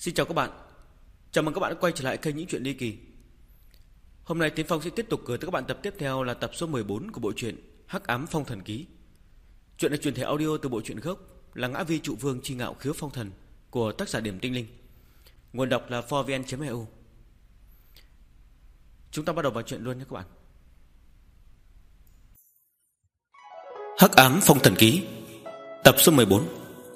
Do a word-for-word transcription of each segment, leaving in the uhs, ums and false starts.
Xin chào các bạn. Chào mừng các bạn đã quay trở lại kênh Những Chuyện Ly Kỳ. Hôm nay Tiến Phong sẽ tiếp tục gửi tới các bạn tập tiếp theo là tập số mười bốn của bộ truyện Hắc Ám Phong Thần Ký. Chuyện được truyền thể audio từ bộ truyện gốc là Ngã Vi Trụ Vương Chi Ngạo Khiếu Phong Thần của tác giả Điểm Tinh Linh. Nguồn đọc là four v n chấm e u. Chúng ta bắt đầu vào chuyện luôn nhé các bạn. Hắc Ám Phong Thần Ký, tập số mười bốn.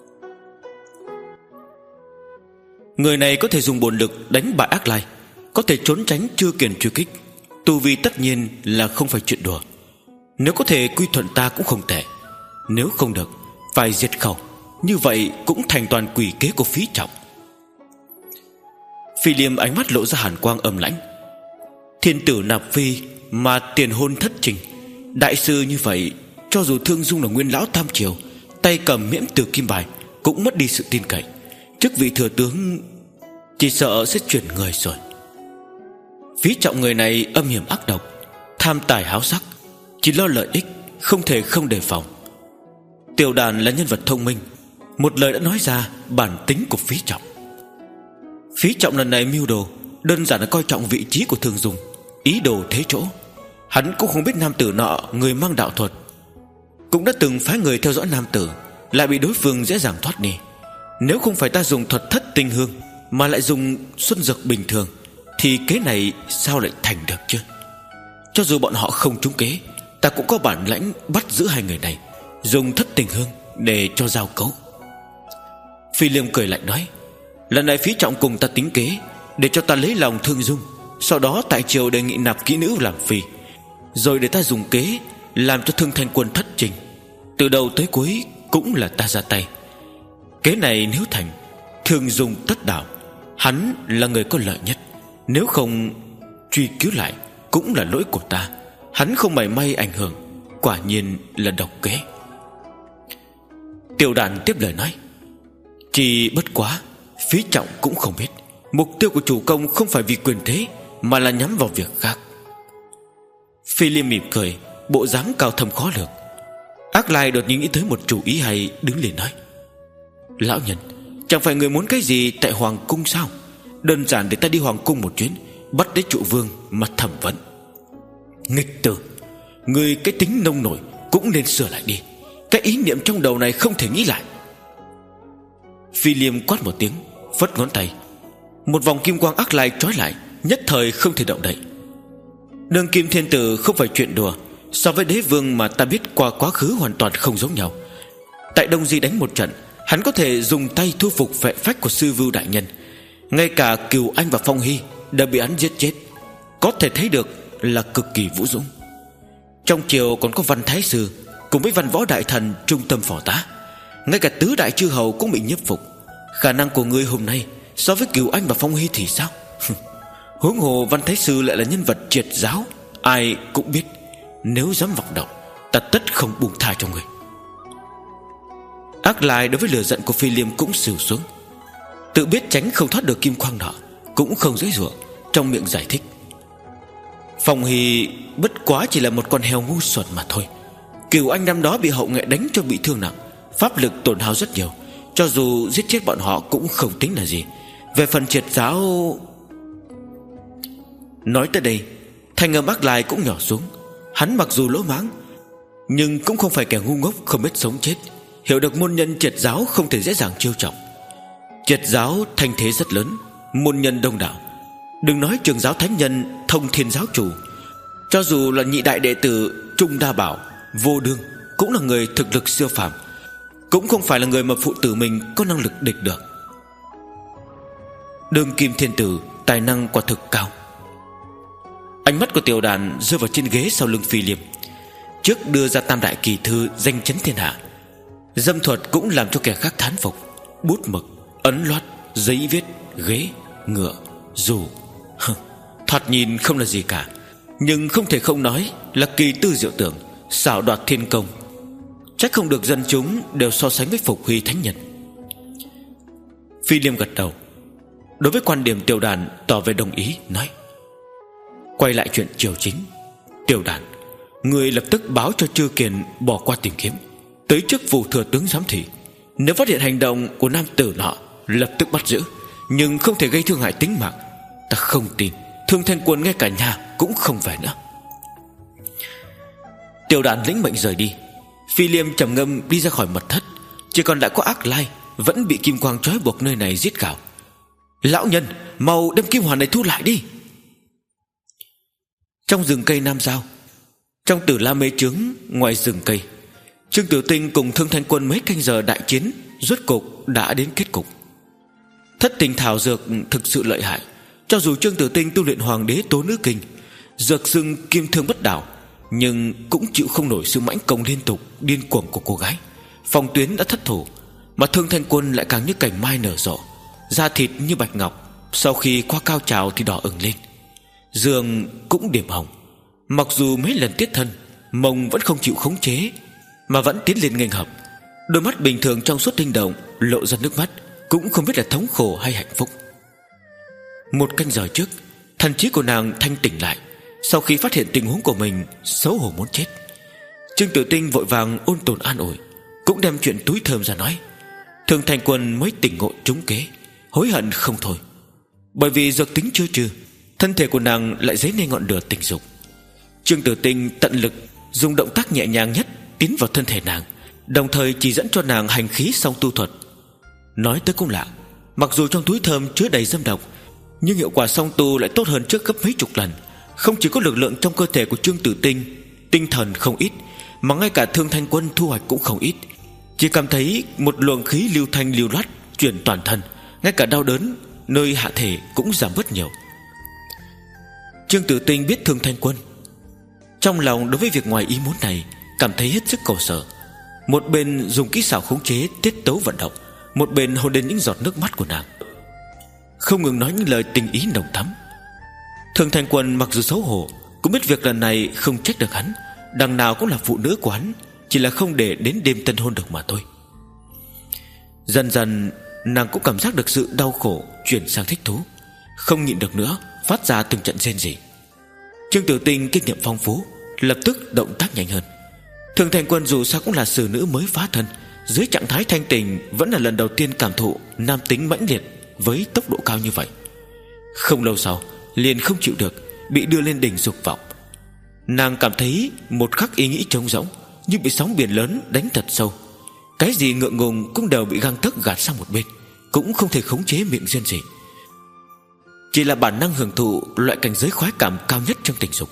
Người này có thể dùng bổn lực đánh bại Ác Lai, có thể trốn tránh Chư Kiền truy kích. Tu vi tất nhiên là không phải chuyện đùa. Nếu có thể quy thuận ta cũng không tệ. Nếu không được, phải diệt khẩu. Như vậy cũng thành toàn quỷ kế của Phí Trọng. Phi Liêm ánh mắt lộ ra hàn quang âm lãnh. Thiên tử nạp phi mà tiền hôn thất trình, đại sư như vậy, cho dù Thương Dung là nguyên lão tam triều, tay cầm miễn tử kim bài, cũng mất đi sự tin cậy. Chức vị thừa tướng chỉ sợ sẽ chuyển người rồi. Phí Trọng người này âm hiểm ác độc, tham tài háo sắc, chỉ lo lợi ích, không thể không đề phòng. Tiểu Đàn là nhân vật thông minh, một lời đã nói ra bản tính của Phí Trọng. Phí Trọng lần này mưu đồ đơn giản là coi trọng vị trí của Thương Dung, ý đồ thế chỗ. Hắn cũng không biết nam tử nọ người mang đạo thuật, cũng đã từng phái người theo dõi nam tử, lại bị đối phương dễ dàng thoát đi. Nếu không phải ta dùng thuật thất tinh hương, mà lại dùng xuân dược bình thường, thì kế này sao lại thành được chứ? Cho dù bọn họ không trúng kế, ta cũng có bản lãnh bắt giữ hai người này, dùng thất tinh hương để cho giao cấu. Phi Liêm cười lạnh nói: lần này Phí Trọng cùng ta tính kế, để cho ta lấy lòng Thương Dung, sau đó tại triều đề nghị nạp kỹ nữ làm phi, rồi để ta dùng kế làm cho Thương Thanh Quân thất trình. Từ đầu tới cuối cũng là ta ra tay. Kế này nếu thành, Thương Dung tất đảo, hắn là người có lợi nhất. Nếu không truy cứu lại cũng là lỗi của ta. Hắn không mảy may ảnh hưởng, quả nhiên là độc kế. Tiểu Đàn tiếp lời nói: chỉ bất quá Phí Trọng cũng không biết mục tiêu của chủ công không phải vì quyền thế, mà là nhắm vào việc khác. Phi Liêm mỉm cười, bộ dáng cao thâm khó lường. Ác Lai đột nhiên nghĩ tới một chủ ý hay, đứng lên nói: lão nhân, chẳng phải người muốn cái gì tại Hoàng Cung sao? Đơn giản để ta đi Hoàng Cung một chuyến, bắt đến Trụ Vương mà thẩm vấn. Nghịch tử, người cái tính nông nổi cũng nên sửa lại đi. Cái ý niệm trong đầu này không thể nghĩ lại. Phi Liêm quát một tiếng, phất ngón tay, một vòng kim quang Ác Lai trói lại, nhất thời không thể động đậy. Đường kim thiên tử không phải chuyện đùa. So với đế vương mà ta biết qua quá khứ hoàn toàn không giống nhau. Tại Đông Di đánh một trận, hắn có thể dùng tay thu phục vệ phách của sư vưu đại nhân. Ngay cả Cừu Anh và Phong Hy đã bị hắn giết chết, có thể thấy được là cực kỳ vũ dũng. Trong triều còn có Văn Thái Sư cùng với Văn Võ Đại Thần trung tâm phò tá, ngay cả tứ đại chư hầu cũng bị nhiếp phục. Khả năng của ngươi hôm nay so với Cừu Anh và Phong Hy thì sao? Huống hồ Văn Thái Sư lại là nhân vật triệt giáo, ai cũng biết nếu dám vọng động, ta tất không buông tha cho người. Ác Lai đối với lửa giận của Phi Liêm cũng sừu xuống, tự biết tránh không thoát được kim quang nọ, cũng không dễ dụa, trong miệng giải thích: Phong Hy bất quá chỉ là một con heo ngu xuẩn mà thôi. Cừu Anh năm đó bị hậu nghệ đánh cho bị thương nặng, pháp lực tổn hao rất nhiều, cho dù giết chết bọn họ cũng không tính là gì. Về phần triệt giáo... Nói tới đây, thanh âm Ác Lai cũng nhỏ xuống. Hắn mặc dù lỗ mãng, nhưng cũng không phải kẻ ngu ngốc không biết sống chết, hiểu được môn nhân triệt giáo không thể dễ dàng chiêu trọng. Triệt giáo thanh thế rất lớn, môn nhân đông đảo. Đừng nói Trường giáo thánh nhân Thông Thiên giáo chủ, cho dù là nhị đại đệ tử Trung Đa Bảo, Vô Đương, cũng là người thực lực siêu phàm, cũng không phải là người mà phụ tử mình có năng lực địch được. Đường kim thiên tử tài năng quả thực cao. Ánh mắt của Tiểu Đàn rơi vào trên ghế sau lưng Phi Liêm. Trước đưa ra tam đại kỳ thư danh chấn thiên hạ, dâm thuật cũng làm cho kẻ khác thán phục. Bút mực, ấn loát, giấy viết, ghế, ngựa, dù, thoạt nhìn không là gì cả, nhưng không thể không nói là kỳ tư diệu tưởng, xảo đoạt thiên công. Chắc không được dân chúng đều so sánh với Phục Huy thánh nhân. Phi Liêm gật đầu, đối với quan điểm Tiểu Đàn tỏ về đồng ý, nói: quay lại chuyện triều chính, Tiểu Đàn, người lập tức báo cho Chư Kiền bỏ qua tìm kiếm, tới trước phủ thừa tướng giám thị. Nếu phát hiện hành động của nam tử nọ, lập tức bắt giữ, nhưng không thể gây thương hại tính mạng. Ta không tin Thương Thanh Quân ngay cả nhà cũng không về nữa. Tiểu đàn lĩnh mệnh rời đi. Phi Liêm trầm ngâm đi ra khỏi mật thất. Chỉ còn lại có Ác Lai vẫn bị kim quang trói buộc nơi này giết gào: Lão nhân, mau đem kim hoàn này thu lại đi. Trong rừng cây Nam Giao, trong Tử La Mê Chướng, ngoài rừng cây, Trương Tử Tinh cùng Thương Thanh Quân mấy canh giờ đại chiến rốt cục đã đến kết cục. Thất tình thảo dược thực sự lợi hại. Cho dù Trương Tử Tinh tu luyện Hoàng Đế Tố Nữ Kinh, dược xưng kim thương bất đảo, nhưng cũng chịu không nổi sự mãnh công liên tục điên cuồng của cô gái. Phòng tuyến đã thất thủ, mà Thương Thanh Quân lại càng như cành mai nở rộ, da thịt như bạch ngọc, sau khi qua cao trào thì đỏ ửng lên. Giường cũng điểm hồng. Mặc dù mấy lần tiết thân, mông vẫn không chịu khống chế, mà vẫn tiến lên nghênh hợp. Đôi mắt bình thường trong suốt tinh động lộ ra nước mắt, cũng không biết là thống khổ hay hạnh phúc. Một canh giờ trước, thần trí của nàng thanh tỉnh lại. Sau khi phát hiện tình huống của mình, xấu hổ muốn chết. Trương Tử Tinh vội vàng ôn tồn an ủi, cũng đem chuyện túi thơm ra nói. Thương Thanh Quân mới tỉnh ngộ trúng kế, hối hận không thôi. Bởi vì dược tính chưa trừ, thân thể của nàng lại dấy lên ngọn lửa tình dục. Trương Tử Tinh tận lực dùng động tác nhẹ nhàng nhất tiến vào thân thể nàng, đồng thời chỉ dẫn cho nàng hành khí song tu thuật. Nói tới cũng lạ, mặc dù trong túi thơm chứa đầy dâm độc, nhưng hiệu quả song tu lại tốt hơn trước gấp mấy chục lần. Không chỉ có lực lượng trong cơ thể của Trương Tử Tinh, tinh thần không ít, mà ngay cả Thương Thanh Quân thu hoạch cũng không ít. Chỉ cảm thấy một luồng khí lưu thanh lưu loát chuyển toàn thân, ngay cả đau đớn nơi hạ thể cũng giảm bớt nhiều. Trương Tử Tinh biết Thương Thanh Quân, trong lòng đối với việc ngoài ý muốn này cảm thấy hết sức khổ sở. Một bên dùng kỹ xảo khống chế tiết tấu vận động, một bên hôn đến những giọt nước mắt của nàng, không ngừng nói những lời tình ý nồng thắm. Thương Thanh Quân mặc dù xấu hổ, cũng biết việc lần này không trách được hắn, đằng nào cũng là phụ nữ của hắn, chỉ là không để đến đêm tân hôn được mà thôi. Dần dần nàng cũng cảm giác được sự đau khổ chuyển sang thích thú, không nhịn được nữa, phát ra từng trận rên rỉ. Trương Tử Tinh kinh nghiệm phong phú, lập tức động tác nhanh hơn. Thương Thanh Quân dù sao cũng là xử nữ mới phá thân, dưới trạng thái thanh tình vẫn là lần đầu tiên cảm thụ nam tính mãnh liệt với tốc độ cao như vậy. Không lâu sau liền không chịu được, bị đưa lên đỉnh dục vọng. Nàng cảm thấy một khắc ý nghĩ trống rỗng, như bị sóng biển lớn đánh thật sâu. Cái gì ngượng ngùng cũng đều bị gang tấc gạt sang một bên, cũng không thể khống chế miệng rên rỉ. Chỉ là bản năng hưởng thụ loại cảnh giới khoái cảm cao nhất trong tình dục.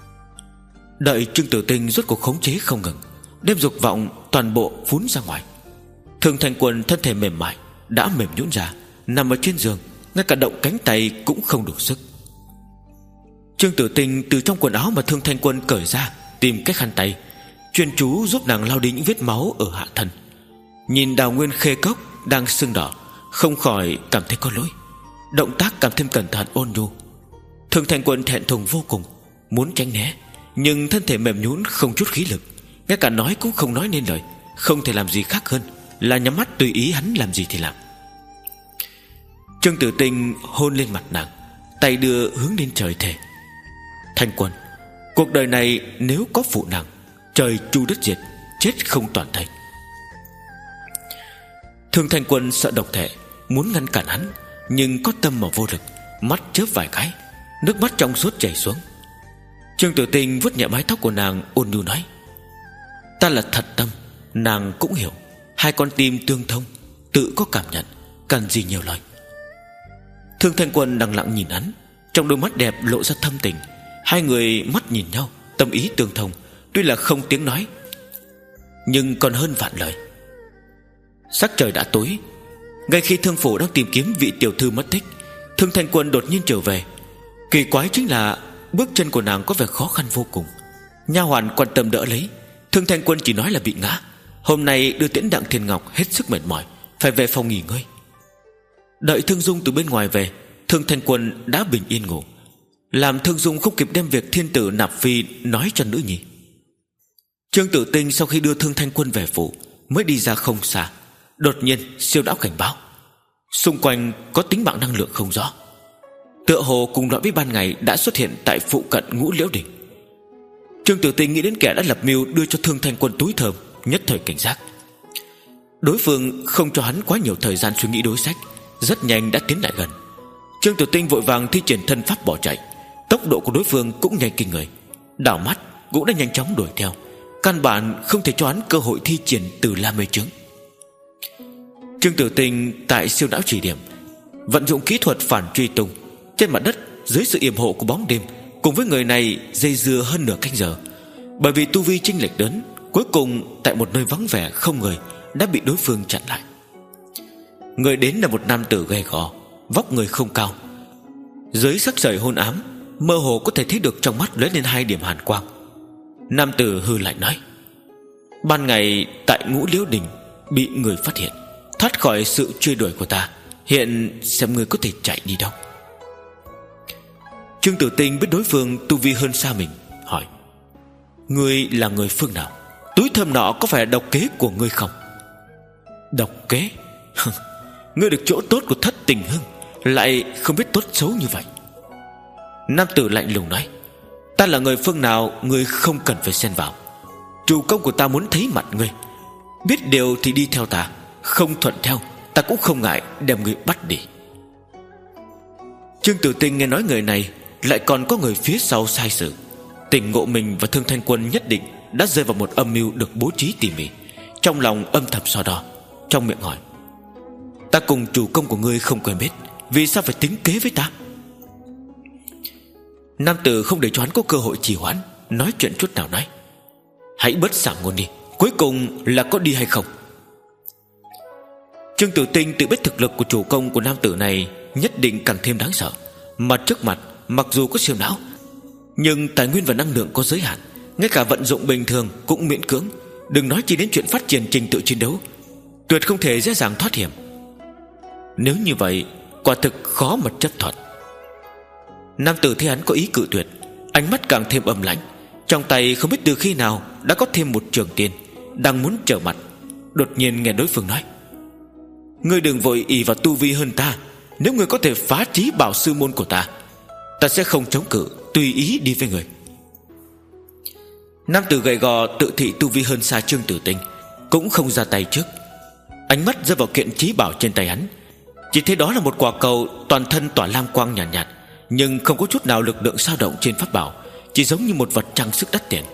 Đợi Trương Tử Tinh rốt cuộc khống chế không ngừng, đem dục vọng toàn bộ phún ra ngoài. Thương Thanh Quân thân thể mềm mại đã mềm nhũn ra, nằm ở trên giường, ngay cả động cánh tay cũng không đủ sức. Trương Tử Tinh từ trong quần áo mà Thương Thanh Quân cởi ra tìm cái khăn tay, chuyên chú giúp nàng lau đi những vết máu ở hạ thân. Nhìn đào nguyên khê cốc đang sưng đỏ, không khỏi cảm thấy có lỗi, động tác càng thêm cẩn thận ôn nhu. Thương Thanh Quân thẹn thùng vô cùng, muốn tránh né, nhưng thân thể mềm nhũn không chút khí lực, ngay cả nói cũng không nói nên lời, không thể làm gì khác hơn là nhắm mắt tùy ý hắn làm gì thì làm. Trương Tử Tinh hôn lên mặt nàng, tay đưa hướng lên trời thề: Thanh Quân, cuộc đời này nếu có phụ nàng, trời chu đất diệt, chết không toàn thây. Thương Thanh Quân sợ độc thể, muốn ngăn cản hắn, nhưng có tâm mà vô lực, mắt chớp vài cái, nước mắt trong suốt chảy xuống. Trương Tử Tinh vuốt nhẹ mái tóc của nàng, ôn nhu nói: Ta là thật tâm, nàng cũng hiểu, hai con tim tương thông, tự có cảm nhận, cần gì nhiều lời. Thương Thanh Quân lặng lặng nhìn hắn, trong đôi mắt đẹp lộ ra thâm tình. Hai người mắt nhìn nhau, tâm ý tương thông, tuy là không tiếng nói, nhưng còn hơn vạn lời. Sắc trời đã tối, ngay khi Thương Phủ đang tìm kiếm vị tiểu thư mất tích, Thương Thanh Quân đột nhiên trở về. Kỳ quái chính là bước chân của nàng có vẻ khó khăn vô cùng. Nha hoàn quan tâm đỡ lấy, Thương Thanh Quân chỉ nói là bị ngã. Hôm nay đưa tiễn Đặng Thiên Ngọc hết sức mệt mỏi, phải về phòng nghỉ ngơi. Đợi Thương Dung từ bên ngoài về, Thương Thanh Quân đã bình yên ngủ, làm Thương Dung không kịp đem việc thiên tử nạp phi nói cho nữ nhi. Trương Tử Tinh sau khi đưa Thương Thanh Quân về phủ, mới đi ra không xa, đột nhiên siêu não cảnh báo xung quanh có tính mạng năng lượng không rõ, tựa hồ cùng loại với ban ngày đã xuất hiện tại phụ cận Ngũ Liễu Đỉnh. Trương Tử Tinh nghĩ đến kẻ đã lập mưu đưa cho Thương Thanh Quân túi thơm, nhất thời cảnh giác. Đối phương không cho hắn quá nhiều thời gian suy nghĩ đối sách, rất nhanh đã tiến lại gần. Trương Tử Tinh vội vàng thi triển thân pháp bỏ chạy. Tốc độ của đối phương cũng nhanh kinh người, đảo mắt cũng đã nhanh chóng đuổi theo, căn bản không thể cho hắn cơ hội thi triển Từ La Mê Chướng. Trương Tử Tinh tại siêu não chỉ điểm vận dụng kỹ thuật phản truy tung. Trên mặt đất dưới sự yểm hộ của bóng đêm, cùng với người này dây dưa hơn nửa canh giờ. Bởi vì tu vi chênh lệch lớn, cuối cùng tại một nơi vắng vẻ không người đã bị đối phương chặn lại. Người đến là một nam tử gầy gò, vóc người không cao. Dưới sắc sợi hôn ám, mơ hồ có thể thấy được trong mắt lóe lên hai điểm hàn quang. Nam tử hừ lạnh nói: ban ngày tại Ngũ Liễu Đình bị người phát hiện, thoát khỏi sự truy đuổi của ta. Hiện xem người có thể chạy đi đâu. Trương Tử Tinh biết đối phương tu vi hơn xa mình, hỏi: ngươi là người phương nào? Túi thơm nọ có phải là độc kế của ngươi không? Độc kế? Ngươi được chỗ tốt của Thất Tình Hưng, lại không biết tốt xấu như vậy. Nam tử lạnh lùng nói: ta là người phương nào ngươi không cần phải xen vào. Chủ công của ta muốn thấy mặt ngươi, biết điều thì đi theo ta, không thuận theo ta cũng không ngại đem ngươi bắt đi. Trương Tử Tinh nghe nói người này lại còn có người phía sau sai sự, tỉnh ngộ mình và Thương Thanh Quân nhất định đã rơi vào một âm mưu được bố trí tỉ mỉ. Trong lòng âm thầm so đo, trong miệng hỏi: ta cùng chủ công của ngươi không quen biết, vì sao phải tính kế với ta? Nam tử không để cho hắn có cơ hội trì hoãn, nói chuyện chút nào nói: hãy bớt xả ngôn đi, cuối cùng là có đi hay không? Trương Tử Tinh tự biết thực lực của chủ công của nam tử này nhất định càng thêm đáng sợ. Mà trước mặt mặc dù có siêu não, nhưng tài nguyên và năng lượng có giới hạn, ngay cả vận dụng bình thường cũng miễn cưỡng, đừng nói chỉ đến chuyện phát triển trình tự chiến đấu, tuyệt không thể dễ dàng thoát hiểm. Nếu như vậy, quả thực khó mà chấp thuận. Nam tử thấy hắn có ý cự tuyệt, ánh mắt càng thêm âm lãnh, trong tay không biết từ khi nào đã có thêm một trường tiên, đang muốn trở mặt. Đột nhiên nghe đối phương nói: ngươi đừng vội ỷ vào tu vi hơn ta, nếu ngươi có thể phá trí bảo sư môn của ta, ta sẽ không chống cự, tùy ý đi với người. Nam tử gầy gò tự thị tu vi hơn xa Trương Tử Tinh, cũng không ra tay trước. Ánh mắt rơi vào kiện trí bảo trên tay hắn, chỉ thấy đó là một quả cầu toàn thân tỏa lam quang nhàn nhạt, nhạt, nhưng không có chút nào lực lượng dao động trên pháp bảo, chỉ giống như một vật trang sức đắt tiền.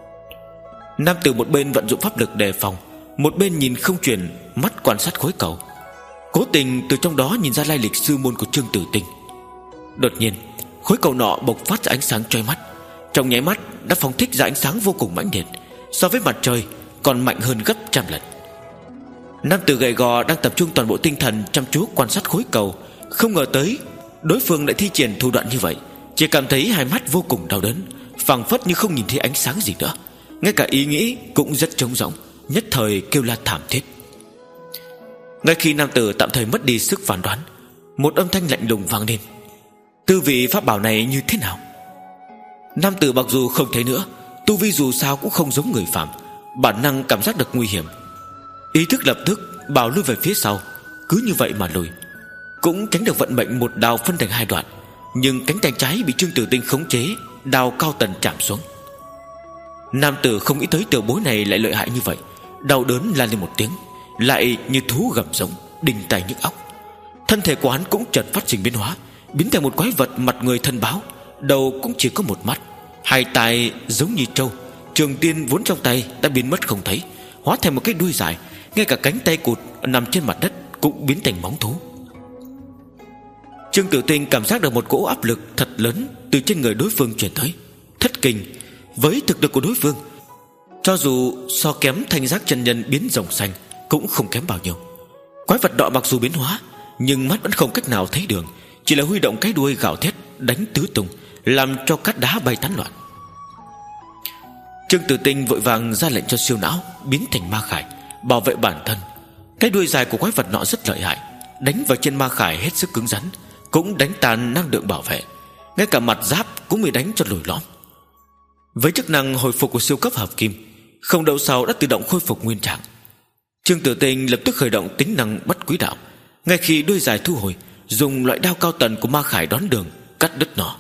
Nam tử một bên vận dụng pháp lực đề phòng, một bên nhìn không chuyển mắt quan sát khối cầu, cố tình từ trong đó nhìn ra lai lịch sư môn của Trương Tử Tinh. Đột nhiên khối cầu nọ bộc phát ra ánh sáng chói mắt, trong nháy mắt đã phóng thích ra ánh sáng vô cùng mãnh liệt, so với mặt trời còn mạnh hơn gấp trăm lần. Nam tử gầy gò đang tập trung toàn bộ tinh thần chăm chú quan sát khối cầu, không ngờ tới đối phương lại thi triển thủ đoạn như vậy, chỉ cảm thấy hai mắt vô cùng đau đớn, phảng phất như không nhìn thấy ánh sáng gì nữa, ngay cả ý nghĩ cũng rất trống rỗng, nhất thời kêu la thảm thiết. Ngay khi nam tử tạm thời mất đi sức phán đoán, một âm thanh lạnh lùng vang lên: tư vị pháp bảo này như thế nào? Nam tử mặc dù không thấy nữa, tu vi dù sao cũng không giống người phàm, bản năng cảm giác được nguy hiểm, ý thức lập tức bảo lui về phía sau. Cứ như vậy mà lùi, cũng tránh được vận mệnh một đao phân thành hai đoạn. Nhưng cánh tay trái bị Trương Tử Tinh khống chế, đao cao tần chạm xuống. Nam tử không nghĩ tới tiểu bối này lại lợi hại như vậy, đau đớn la lên một tiếng, lại như thú gầm giống, đinh tai nhức óc. Thân thể của hắn cũng chợt phát sinh biến hóa, biến thành một quái vật mặt người thân báo, đầu cũng chỉ có một mắt, hai tai giống như trâu, trường tiên vốn trong tay đã biến mất không thấy, hóa thành một cái đuôi dài, ngay cả cánh tay cụt nằm trên mặt đất cũng biến thành móng thú. Trương Tử Tinh cảm giác được một cỗ áp lực thật lớn từ trên người đối phương truyền tới. Thất kinh, với thực lực của đối phương, cho dù so kém thanh giác chân nhân biến rồng xanh cũng không kém bao nhiêu. Quái vật đọ mặc dù biến hóa, nhưng mắt vẫn không cách nào thấy đường, chỉ là huy động cái đuôi gào thét đánh tứ tung, làm cho cát đá bay tán loạn. Trương Tử Tinh vội vàng ra lệnh cho siêu não biến thành ma khải, bảo vệ bản thân. Cái đuôi dài của quái vật nọ rất lợi hại, đánh vào trên ma khải hết sức cứng rắn, cũng đánh tan năng lượng bảo vệ, ngay cả mặt giáp cũng bị đánh cho lồi lõm. Với chức năng hồi phục của siêu cấp hợp kim, không lâu sau đã tự động khôi phục nguyên trạng. Trương Tử Tinh lập tức khởi động tính năng bất quý đạo, ngay khi đuôi dài thu hồi, dùng loại đao cao tần của ma khải đón đường cắt đứt nó.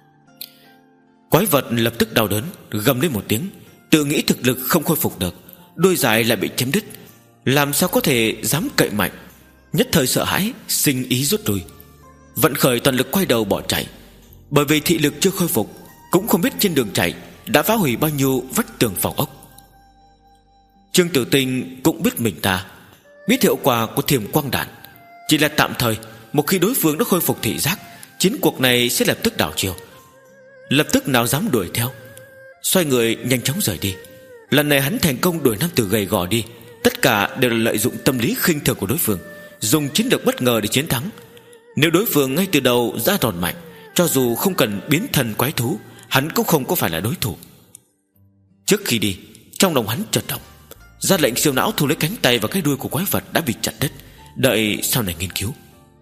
Quái vật lập tức đau đớn, gầm lên một tiếng, tự nghĩ thực lực không khôi phục được, đuôi dài lại bị chém đứt, làm sao có thể dám cậy mạnh. nhất thời sợ hãi, sinh ý rút lui, vận khởi toàn lực quay đầu bỏ chạy. Bởi vì thị lực chưa khôi phục, cũng không biết trên đường chạy đã phá hủy bao nhiêu vách tường phòng ốc. Trương Tử Tinh cũng biết mình ta biết hiệu quả của thiểm quang đạn, chỉ là tạm thời. Một khi đối phương đã khôi phục thị giác, chiến cuộc này sẽ lập tức đảo chiều. Lập tức nào dám đuổi theo. Xoay người nhanh chóng rời đi. Lần này hắn thành công đuổi nam tử gầy gò đi. Tất cả đều là lợi dụng tâm lý khinh thường của đối phương, dùng chiến lược bất ngờ để chiến thắng. Nếu đối phương ngay từ đầu ra đòn mạnh, cho dù không cần biến thần quái thú, hắn cũng không có phải là đối thủ. Trước khi đi, trong lòng hắn chợt động, ra lệnh siêu não thu lấy cánh tay và cái đuôi của quái vật đã bị chặt đứt, đợi sau này nghiên cứu.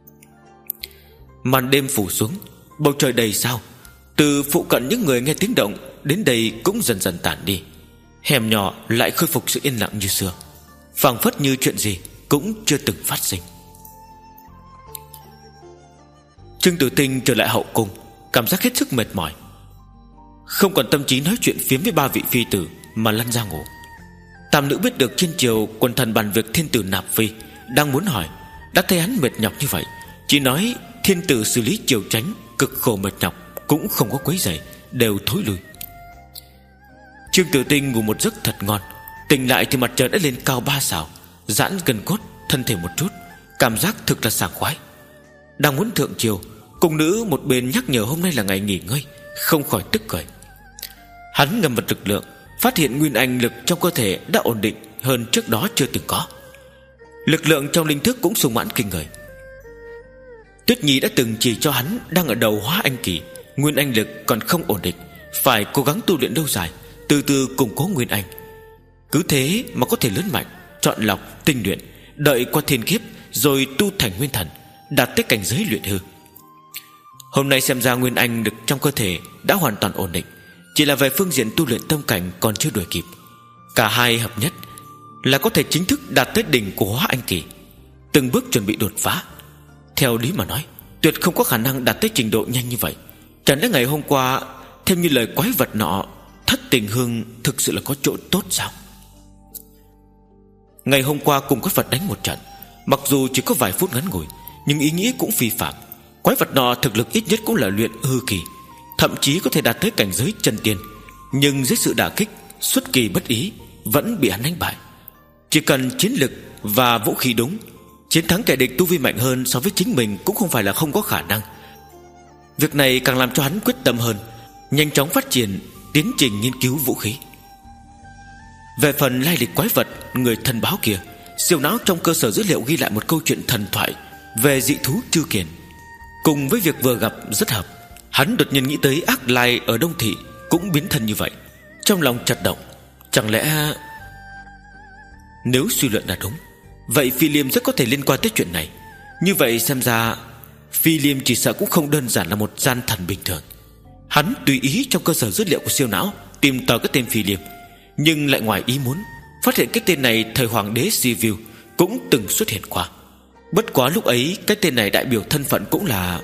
Màn đêm phủ xuống, bầu trời đầy sao. Từ phụ cận những người nghe tiếng động đến đây cũng dần dần tản đi. Hẻm nhỏ lại khôi phục sự yên lặng như xưa, phảng phất như chuyện gì cũng chưa từng phát sinh. Trương Tử Tinh trở lại hậu cung, cảm giác hết sức mệt mỏi, không còn tâm trí nói chuyện phiếm với ba vị phi tử mà lăn ra ngủ. Tam nữ biết được trên triều quần thần bàn việc thiên tử nạp phi, đang muốn hỏi, đã thấy hắn mệt nhọc như vậy, chỉ nói thiên tử xử lý triều tránh cực khổ mệt nhọc, cũng không có quấy rầy, đều thối lui. Trương Tử Tinh ngủ một giấc thật ngon, tỉnh lại thì mặt trời đã lên cao ba sào, giãn gần cốt thân thể một chút, cảm giác thực là sảng khoái. Đang muốn thượng triều, cung nữ một bên nhắc nhở hôm nay là ngày nghỉ ngơi, không khỏi tức cười. Hắn ngầm vật lực lượng, phát hiện nguyên anh lực trong cơ thể đã ổn định hơn trước đó chưa từng có. Lực lượng trong linh thức cũng sung mãn kinh người. Tuyết Nhi đã từng chỉ cho hắn đang ở đầu hóa anh kỳ, nguyên anh lực còn không ổn định, phải cố gắng tu luyện lâu dài, từ từ củng cố nguyên anh. Cứ thế mà có thể lớn mạnh, chọn lọc, tinh luyện, đợi qua thiên kiếp rồi tu thành nguyên thần, đạt tới cảnh giới luyện hư. Hôm nay xem ra nguyên anh lực trong cơ thể đã hoàn toàn ổn định, chỉ là về phương diện tu luyện tâm cảnh còn chưa đuổi kịp. Cả hai hợp nhất là có thể chính thức đạt tới đỉnh của hóa anh kỳ, từng bước chuẩn bị đột phá. Theo lý mà nói, tuyệt không có khả năng đạt tới trình độ nhanh như vậy. Chẳng lẽ ngày hôm qua thêm như lời quái vật nọ, thất tình hương thực sự là có chỗ tốt sao? Ngày hôm qua cùng quái vật đánh một trận, mặc dù chỉ có vài phút ngắn ngủi, nhưng ý nghĩa cũng phi phạm. Quái vật nọ thực lực ít nhất cũng là luyện hư kỳ, thậm chí có thể đạt tới cảnh giới chân tiên, nhưng dưới sự đả kích xuất kỳ bất ý vẫn bị hắn đánh bại. Chỉ cần chiến lực và vũ khí đúng, chiến thắng kẻ địch tu vi mạnh hơn so với chính mình cũng không phải là không có khả năng. Việc này càng làm cho hắn quyết tâm hơn, nhanh chóng phát triển tiến trình nghiên cứu vũ khí. Về phần lai lịch quái vật người thần báo kia, siêu não trong cơ sở dữ liệu ghi lại một câu chuyện thần thoại về dị thú Trư Kiền. Cùng với việc vừa gặp rất hợp, hắn đột nhiên nghĩ tới Ác Lai ở Đông Thị cũng biến thân như vậy. Trong lòng chật động, chẳng lẽ nếu suy luận là đúng, vậy Phi Liêm rất có thể liên quan tới chuyện này. Như vậy xem ra Phi Liêm chỉ sợ cũng không đơn giản là một gian thần bình thường. Hắn tùy ý trong cơ sở dữ liệu của siêu não tìm tòi cái tên Phi Liêm, nhưng lại ngoài ý muốn phát hiện cái tên này thời hoàng đế Sivu cũng từng xuất hiện qua. Bất quá lúc ấy cái tên này đại biểu thân phận cũng là,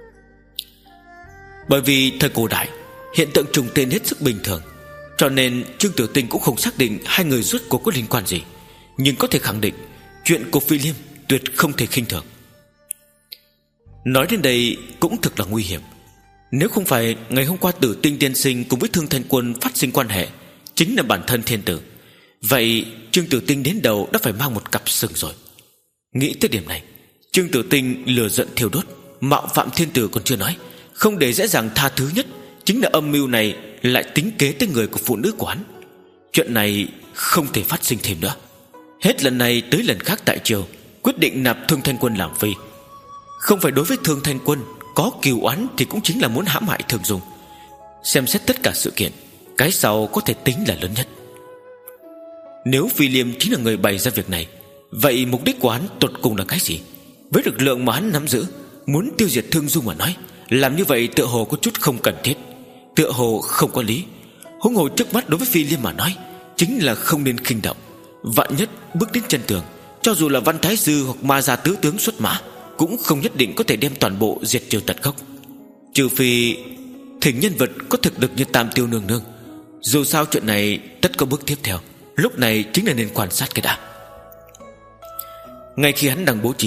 bởi vì thời cổ đại hiện tượng trùng tên hết sức bình thường, cho nên Trương Tử Tinh cũng không xác định hai người rốt cuộc có liên quan gì, nhưng có thể khẳng định chuyện của Phi Liêm tuyệt không thể khinh thường. Nói đến đây cũng thực là nguy hiểm. Nếu không phải ngày hôm qua Tử Tinh tiên sinh cùng với Thương Thanh Quân phát sinh quan hệ, chính là bản thân thiên tử, vậy Trương Tử Tinh đến đầu đã phải mang một cặp sừng rồi. Nghĩ tới điểm này, Trương Tử Tinh lửa giận thiêu đốt, mạo phạm thiên tử còn chưa nói, không để dễ dàng tha thứ nhất chính là âm mưu này lại tính kế tới người của phụ nữ của hắn. Chuyện này không thể phát sinh thêm nữa. Hết lần này tới lần khác tại triều quyết định nạp Thương Thanh Quân làm phi. Không phải đối với Thương Thanh Quân có cừu oán, thì cũng chính là muốn hãm hại Thương Dung. Xem xét tất cả sự kiện, cái sau có thể tính là lớn nhất. Nếu Phi Liêm chính là người bày ra việc này, vậy mục đích của hắn tột cùng là cái gì? Với lực lượng mà hắn nắm giữ, muốn tiêu diệt Thương Dung mà nói, làm như vậy tựa hồ có chút không cần thiết, tựa hồ không có lý. Huống hồ trước mắt đối với Phi Liêm mà nói, chính là không nên khinh động. Vạn nhất bước đến chân tường, cho dù là Văn Thái Sư hoặc Ma Gia tứ tướng xuất mã, cũng không nhất định có thể đem toàn bộ diệt trừ tận gốc. Trừ phi thỉnh nhân vật có thực lực như Tam Tiêu Nương Nương. Dù sao chuyện này tất có bước tiếp theo, lúc này chính là nên quan sát cái đã. Ngay khi hắn đang bố trí,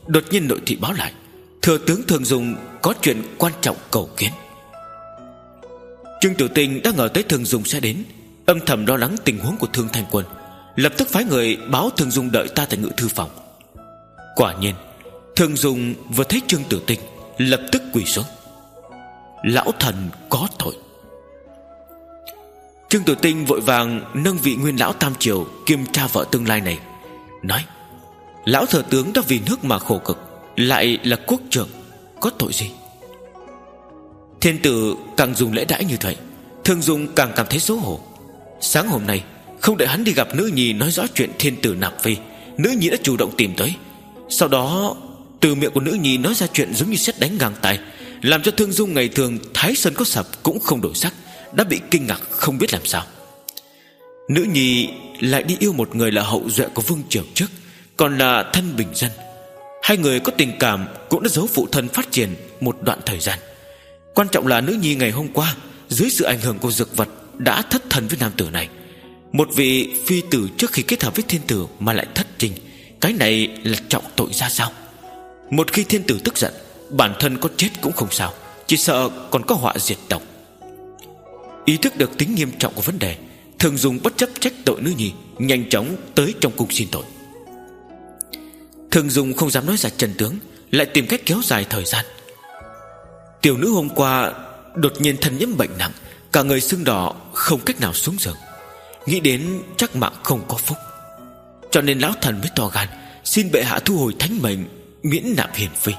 đột nhiên nội thị báo lại thừa tướng Thương Dung có chuyện quan trọng cầu kiến. Trương Tiểu Tinh đã ngờ tới Thương Dung sẽ đến, âm thầm lo lắng tình huống của Thương Thanh Quân, lập tức phái người báo Thương Dung đợi ta tại ngự thư phòng. Quả nhiên Thương Dung vừa thấy Trương Tiểu Tinh lập tức quỳ xuống: lão thần có tội. Trương Tiểu Tinh vội vàng nâng vị nguyên lão tam triều kiêm cha vợ tương lai này, nói: lão thừa tướng đã vì nước mà khổ cực, lại là quốc trưởng, có tội gì? Thiên tử càng dùng lễ đãi như vậy, Thương Dung càng cảm thấy xấu hổ. Sáng hôm nay không đợi hắn đi gặp nữ nhi nói rõ chuyện thiên tử nạp phi, nữ nhi đã chủ động tìm tới. Sau đó từ miệng của nữ nhi nói ra chuyện giống như sét đánh ngang tai, làm cho Thương Dung ngày thường thái sơn có sập cũng không đổi sắc, đã bị kinh ngạc không biết làm sao. Nữ nhi lại đi yêu một người là hậu duệ của vương triều trước, còn là thân bình dân. Hai người có tình cảm cũng đã giấu phụ thân phát triển một đoạn thời gian. Quan trọng là nữ nhi ngày hôm qua dưới sự ảnh hưởng của dược vật đã thất thần với nam tử này. Một vị phi tử trước khi kết hợp với thiên tử mà lại thất trinh, cái này là trọng tội ra sao? Một khi thiên tử tức giận, bản thân có chết cũng không sao, chỉ sợ còn có họa diệt tộc. Ý thức được tính nghiêm trọng của vấn đề, Thương Dung bất chấp trách tội nữ nhi, nhanh chóng tới trong cung xin tội. Thương Dung không dám nói ra chân tướng, lại tìm cách kéo dài thời gian. Tiểu nữ hôm qua đột nhiên thân nhiễm bệnh nặng, cả người sưng đỏ, không cách nào xuống giường. Nghĩ đến chắc mạng không có phúc, cho nên lão thần mới to gan xin bệ hạ thu hồi thánh mệnh, miễn nạp hiền phi.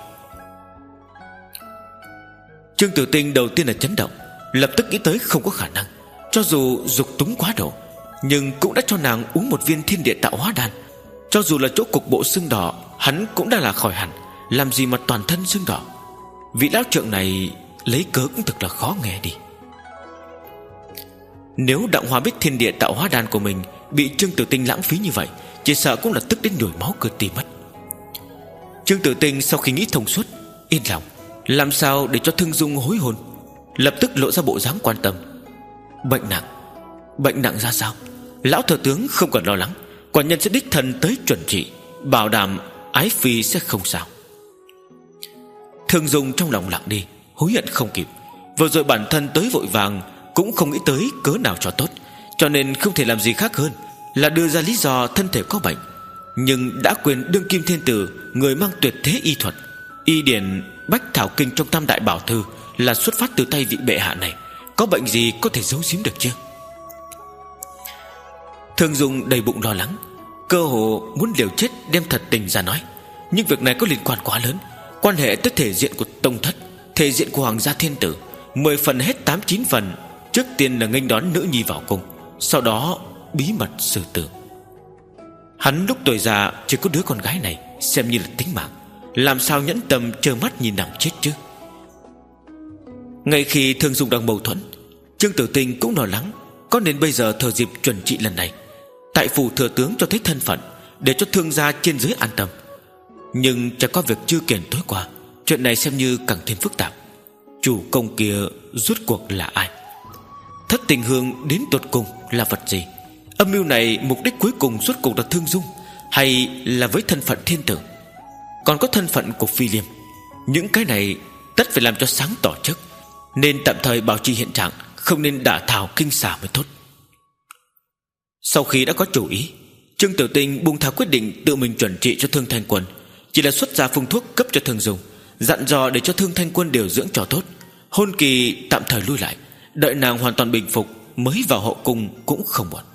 Trương Tử Tinh đầu tiên là chấn động, lập tức nghĩ tới không có khả năng. Cho dù dục túng quá độ, nhưng cũng đã cho nàng uống một viên thiên địa tạo hóa đan. Cho dù là chỗ cục bộ sưng đỏ, hắn cũng đã là khỏi hẳn, làm gì mà toàn thân sưng đỏ. Vị lão trượng này lấy cớ cũng thực là khó nghe đi. Nếu Đặng Hoa biết thiên địa tạo hóa đan của mình bị Trương Tử Tinh lãng phí như vậy, chỉ sợ cũng là tức đến nhồi máu cơ tim mất. Trương Tử Tinh sau khi nghĩ thông suốt, yên lòng làm sao để cho Thương Dung hối hôn, lập tức lộ ra bộ dáng quan tâm. Bệnh nặng, bệnh nặng ra sao? Lão thừa tướng không cần lo lắng, quản nhân sẽ đích thân tới chuẩn trị, bảo đảm ái phi sẽ không sao. Thương Dung trong lòng lặng đi, hối hận không kịp. Vừa rồi bản thân tới vội vàng, cũng không nghĩ tới cớ nào cho tốt, cho nên không thể làm gì khác hơn là đưa ra lý do thân thể có bệnh. Nhưng đã quên đương kim thiên tử, người mang tuyệt thế y thuật, y điển bách thảo kinh trong tam đại bảo thư là xuất phát từ tay vị bệ hạ này, có bệnh gì có thể giấu giếm được chứ? Thương Dung đầy bụng lo lắng, cơ hồ muốn liều chết đem thật tình ra nói. Nhưng việc này có liên quan quá lớn, quan hệ tới thể diện của tông thất, thể diện của hoàng gia thiên tử. Mười phần hết tám chín phần. Trước tiên là nghênh đón nữ nhi vào cung, sau đó bí mật xử tử. Hắn lúc tuổi già chỉ có đứa con gái này, xem như là tính mạng, làm sao nhẫn tâm trơ mắt nhìn nàng chết chứ? Ngay khi Thương Dung đang mâu thuẫn, Trương Tử Tinh cũng lo lắng có nên bây giờ thừa dịp chuẩn trị lần này tại phủ thừa tướng cho thấy thân phận, để cho thương gia trên dưới an tâm. Nhưng chẳng có việc chưa kiển tối qua, chuyện này xem như càng thêm phức tạp. Chủ công kia rốt cuộc là ai? Thất tình hương đến tột cùng là vật gì? Âm mưu này mục đích cuối cùng rốt cuộc là Thương Dung, hay là với thân phận thiên tử, còn có thân phận của Phi Liêm? Những cái này tất phải làm cho sáng tỏ trước, nên tạm thời bảo trì hiện trạng, không nên đả thảo kinh xả mới tốt. Sau khi đã có chủ ý, Trương Tiểu Tinh buông thả quyết định tự mình chuẩn trị cho Thương Thanh Quân, chỉ là xuất ra phương thuốc cấp cho Thương Dung, dặn dò để cho Thương Thanh Quân điều dưỡng cho tốt, hôn kỳ tạm thời lui lại, đợi nàng hoàn toàn bình phục mới vào hậu cung cũng không muộn.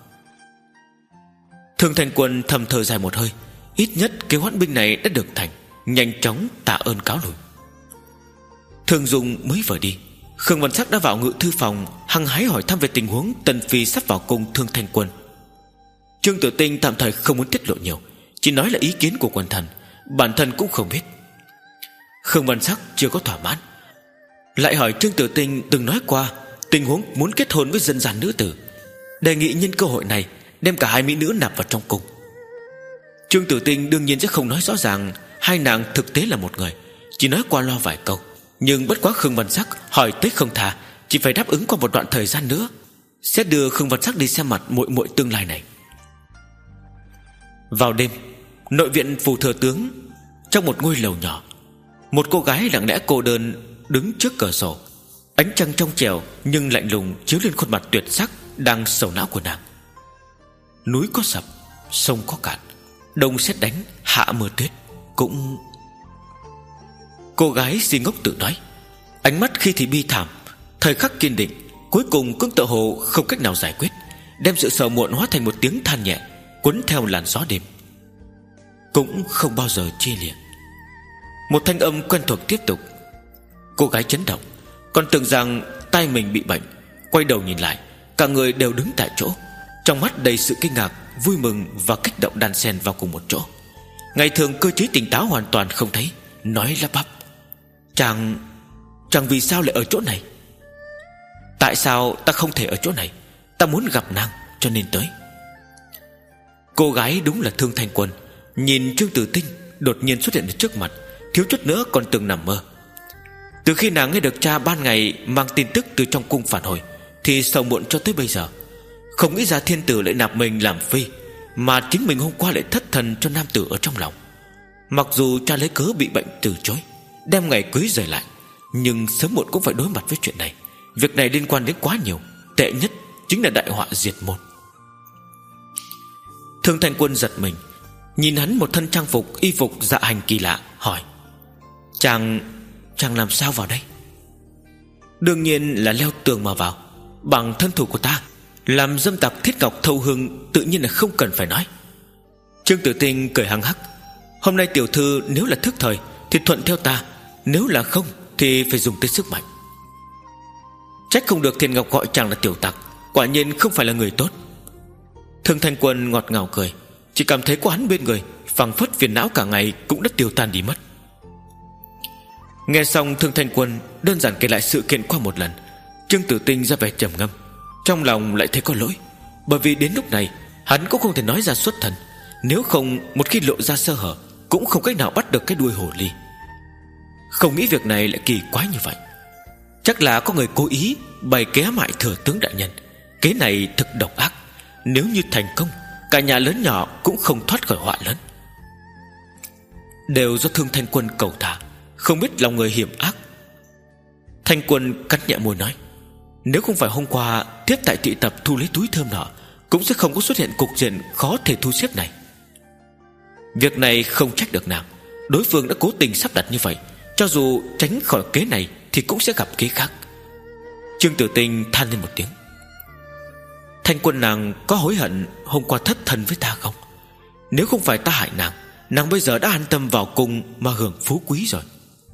Thương Thanh Quân thầm thở dài một hơi, ít nhất kế hoãn binh này đã được thành, nhanh chóng tạ ơn cáo lùi. Thương Dung mới vừa đi, Khương Văn Sắc đã vào ngự thư phòng, hăng hái hỏi thăm về tình huống tần phi sắp vào cung Thương Thanh Quân. Trương Tử Tinh tạm thời không muốn tiết lộ nhiều, chỉ nói là ý kiến của quần thần, bản thân cũng không biết. Khương Văn Sắc chưa có thỏa mãn, lại hỏi Trương Tử Tinh từng nói qua tình huống muốn kết hôn với dân gian nữ tử, đề nghị nhân cơ hội này đem cả hai mỹ nữ nạp vào trong cung. Trương Tử Tinh đương nhiên sẽ không nói rõ ràng hai nàng thực tế là một người, chỉ nói qua loa vài câu. Nhưng bất quá Khương Văn Sắc hỏi tới không tha, chỉ phải đáp ứng qua một đoạn thời gian nữa, sẽ đưa Khương Văn Sắc đi xem mặt muội muội tương lai này. Vào đêm, nội viện phủ thừa tướng Trong một ngôi lầu nhỏ, một cô gái lặng lẽ cô đơn đứng trước cửa sổ. Ánh trăng trong trẻo nhưng lạnh lùng chiếu lên khuôn mặt tuyệt sắc đang sầu não của nàng. Núi có sập, sông có cạn, đông sét đánh, hạ mưa tuyết cũng... Cô gái si ngốc tự nói. Ánh mắt khi thì bi thảm, thời khắc kiên định, cuối cùng cũng tự hồ không cách nào giải quyết, đem sự sầu muộn hóa thành một tiếng than nhẹ, cuốn theo làn gió đêm. Cũng không bao giờ chia lìa. Một thanh âm quen thuộc tiếp tục. Cô gái chấn động, còn tưởng rằng tai mình bị bệnh, quay đầu nhìn lại, cả người đều đứng tại chỗ, trong mắt đầy sự kinh ngạc, vui mừng và kích động đan xen vào cùng một chỗ. Ngày thường cơ trí tỉnh táo hoàn toàn không thấy, nói lắp bắp: Chàng... chàng vì sao lại ở chỗ này? Tại sao ta không thể ở chỗ này? Ta muốn gặp nàng cho nên tới. Cô gái đúng là Thương Thanh Quân. Nhìn Trương Tử Tinh đột nhiên xuất hiện ở trước mặt, thiếu chút nữa còn từng nằm mơ. Từ khi nàng nghe được cha ban ngày mang tin tức từ trong cung phản hồi, thì sầu muộn cho tới bây giờ. Không nghĩ ra thiên tử lại nạp mình làm phi, mà chính mình hôm qua lại thất thần cho nam tử ở trong lòng. Mặc dù cha lấy cớ bị bệnh từ chối, đem ngày cưới rời lại, nhưng sớm muộn cũng phải đối mặt với chuyện này. Việc này liên quan đến quá nhiều, tệ nhất chính là đại họa diệt môn. Thương Thanh Quân giật mình, nhìn hắn một thân trang phục y phục dạ hành kỳ lạ, hỏi: Chàng... chàng làm sao vào đây? Đương nhiên là leo tường mà vào. Bằng thân thủ của ta, làm dâm tặc thiết ngọc thâu hương, tự nhiên là không cần phải nói. Trương Tử Tinh cười hăng hắc: Hôm nay tiểu thư nếu là thức thời thì thuận theo ta, nếu là không thì phải dùng tới sức mạnh. Trách không được Thiên Ngọc gọi chàng là tiểu tặc, quả nhiên không phải là người tốt. Thương Thanh Quân ngọt ngào cười, chỉ cảm thấy có hắn bên người, phảng phất phiền não cả ngày cũng đã tiêu tan đi mất. Nghe xong Thương Thanh Quân đơn giản kể lại sự kiện qua một lần, Trương Tử Tinh ra vẻ trầm ngâm, trong lòng lại thấy có lỗi, bởi vì đến lúc này hắn cũng không thể nói ra xuất thần, nếu không một khi lộ ra sơ hở cũng không cách nào bắt được cái đuôi hồ ly. Không nghĩ việc này lại kỳ quái như vậy. Chắc là có người cố ý bày kế hãm hại thừa tướng đại nhân. Kế này thực độc ác, nếu như thành công, cả nhà lớn nhỏ cũng không thoát khỏi họa lớn. Đều do Thương Thanh Quân cầu thả, không biết lòng người hiểm ác. Thanh Quân cắt nhẹ môi nói: Nếu không phải hôm qua tiếp tại thị tập thu lấy túi thơm nọ, cũng sẽ không có xuất hiện cục diện khó thể thu xếp này. Việc này không trách được nàng, đối phương đã cố tình sắp đặt như vậy, cho dù tránh khỏi kế này thì cũng sẽ gặp kế khác. Trương Tử Tinh than lên một tiếng. Thanh Quân nàng có hối hận hôm qua thất thân với ta không? Nếu không phải ta hại nàng, nàng bây giờ đã an tâm vào cung mà hưởng phú quý rồi.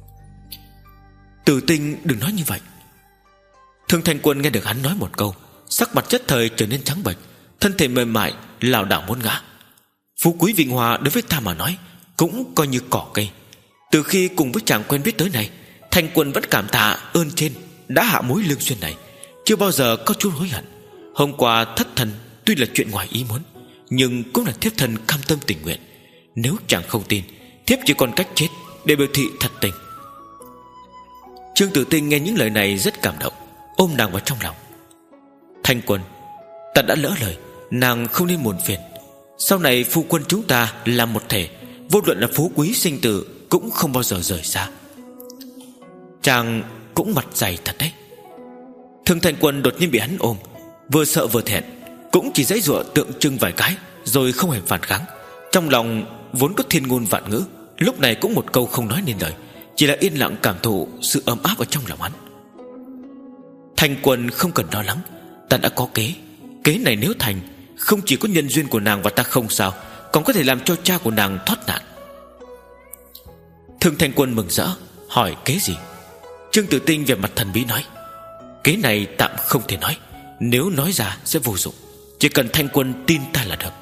Tử Tinh đừng nói như vậy. Thương Thanh Quân nghe được hắn nói một câu, sắc mặt nhất thời trở nên trắng bệch, thân thể mềm mại lảo đảo muốn ngã. Phú quý vinh hoa đối với ta mà nói cũng coi như cỏ cây. Từ khi cùng với chàng quen biết tới nay, Thanh Quân vẫn cảm tạ ơn trên đã hạ mối lương duyên này, chưa bao giờ có chút hối hận. Hôm qua thất thần tuy là chuyện ngoài ý muốn, nhưng cũng là thiếp thân cam tâm tình nguyện. Nếu chàng không tin, thiếp chỉ còn cách chết để biểu thị thật tình. Trương Tử Tinh nghe những lời này rất cảm động, ôm nàng vào trong lòng. Thanh Quân, ta đã lỡ lời, nàng không nên muộn phiền. Sau này phu quân chúng ta là một thể, vô luận là phú quý sinh tử cũng không bao giờ rời xa. Chàng cũng mặt dày thật đấy. Thương Thanh Quân đột nhiên bị hắn ôm, vừa sợ vừa thẹn, cũng chỉ giãy giụa tượng trưng vài cái rồi không hề phản kháng. Trong lòng vốn có thiên ngôn vạn ngữ, lúc này cũng một câu không nói nên lời, chỉ là yên lặng cảm thụ sự ấm áp ở trong lòng hắn. Thanh Quân không cần lo lắng, ta đã có kế. Kế này nếu thành, không chỉ có nhân duyên của nàng và ta không sao, còn có thể làm cho cha của nàng thoát nạn. Thương Thanh Quân mừng rỡ hỏi kế gì. Trương Tử Tinh về mặt thần bí nói: Kế này tạm không thể nói, nếu nói ra sẽ vô dụng, chỉ cần Thanh Quân tin ta là được.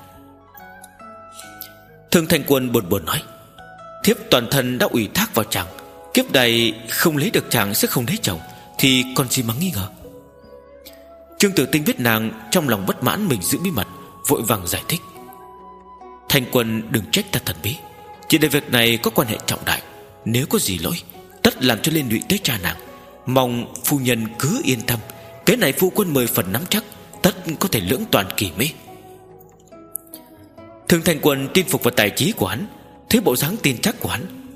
Thương Thanh Quân buồn buồn nói: Thiếp toàn thân đã ủy thác vào chàng, kiếp này không lấy được chàng sẽ không lấy chồng, thì còn gì mà nghi ngờ. Trương Tử Tinh biết nàng trong lòng bất mãn mình giữ bí mật, vội vàng giải thích: Thanh Quân đừng trách ta thần bí, chỉ để việc này có quan hệ trọng đại, nếu có gì lỗi tất làm cho liên lụy tới cha nàng. Mong phu nhân cứ yên tâm, cái này phu quân mười phần nắm chắc, tất có thể lưỡng toàn kỳ mỹ. Thương Thanh Quân tin phục vào tài trí của hắn, thấy bộ dáng tin chắc của hắn,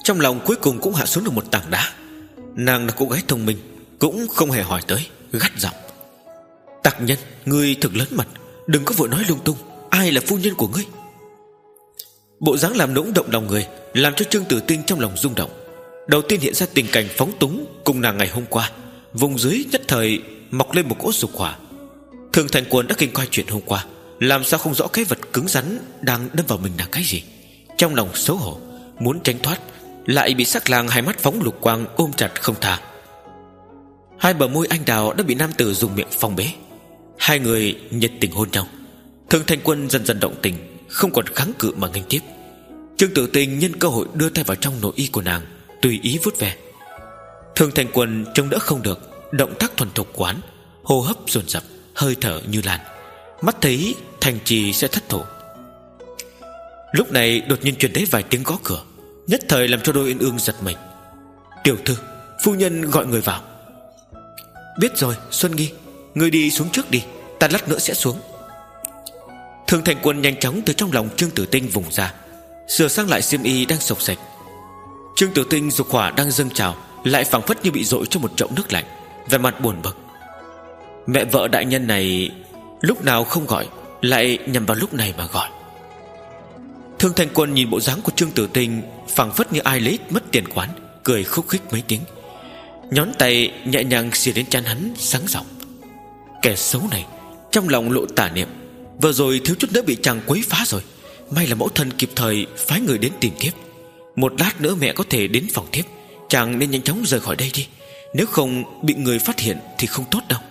Trong lòng cuối cùng cũng hạ xuống được một tảng đá. Nàng là cô gái thông minh, cũng không hề hỏi tới, gắt giọng: Tặc nhân, ngươi thực lớn mật, đừng có vội nói lung tung. Ai là phu nhân của ngươi? Bộ dáng làm nũng động lòng người, làm cho Trương Tử Tinh trong lòng rung động. Đầu tiên hiện ra tình cảnh phóng túng cùng nàng ngày hôm qua. Vùng dưới nhất thời mọc lên một cỗ dục hỏa. Thường Thành Quân đã kinh coi chuyện hôm qua, làm sao không rõ cái vật cứng rắn đang đâm vào mình là cái gì. Trong lòng xấu hổ, muốn tránh thoát, lại bị sắc lang hai mắt phóng lục quang ôm chặt không tha. Hai bờ môi anh đào đã bị nam tử dùng miệng phong bế. Hai người nhiệt tình hôn nhau. Thường Thành Quân dần dần động tình, không còn kháng cự mà nghênh tiếp. Trương Tử Tinh nhân cơ hội đưa tay vào trong nội y của nàng, tùy ý vuốt ve. Thường Thành Quân trông đỡ không được, động tác thuần thục quán, hô hấp dồn dập, hơi thở như lan, mắt thấy thành trì sẽ thất thủ. Lúc này đột nhiên truyền đến vài tiếng gõ cửa, nhất thời làm cho đôi uyên ương giật mình. Tiểu thư, phu nhân gọi người vào. Biết rồi, Xuân Nghi, ngươi đi xuống trước đi, ta lát nữa sẽ xuống. Thường Thành Quân nhanh chóng từ trong lòng Trương Tử Tinh vùng ra, sửa sang lại xiêm y đang sộc sạch. Trương Tử Tinh dục hỏa đang dâng trào, lại phảng phất như bị dội cho một chậu nước lạnh, vẻ mặt buồn bực. Mẹ vợ đại nhân này lúc nào không gọi, lại nhằm vào lúc này mà gọi. Thương Thành Quân nhìn bộ dáng của Trương Tử Tinh, phảng phất như ai lấy mất tiền quán, cười khúc khích mấy tiếng, nhón tay nhẹ nhàng xìa đến trán hắn, sáng giọng: Kẻ xấu này trong lòng lộ tà niệm, vừa rồi thiếu chút nữa bị chàng quấy phá rồi. May là mẫu thân kịp thời phái người đến tìm tiếp. Một lát nữa mẹ có thể đến phòng tiếp, chàng nên nhanh chóng rời khỏi đây đi, nếu không bị người phát hiện thì không tốt đâu.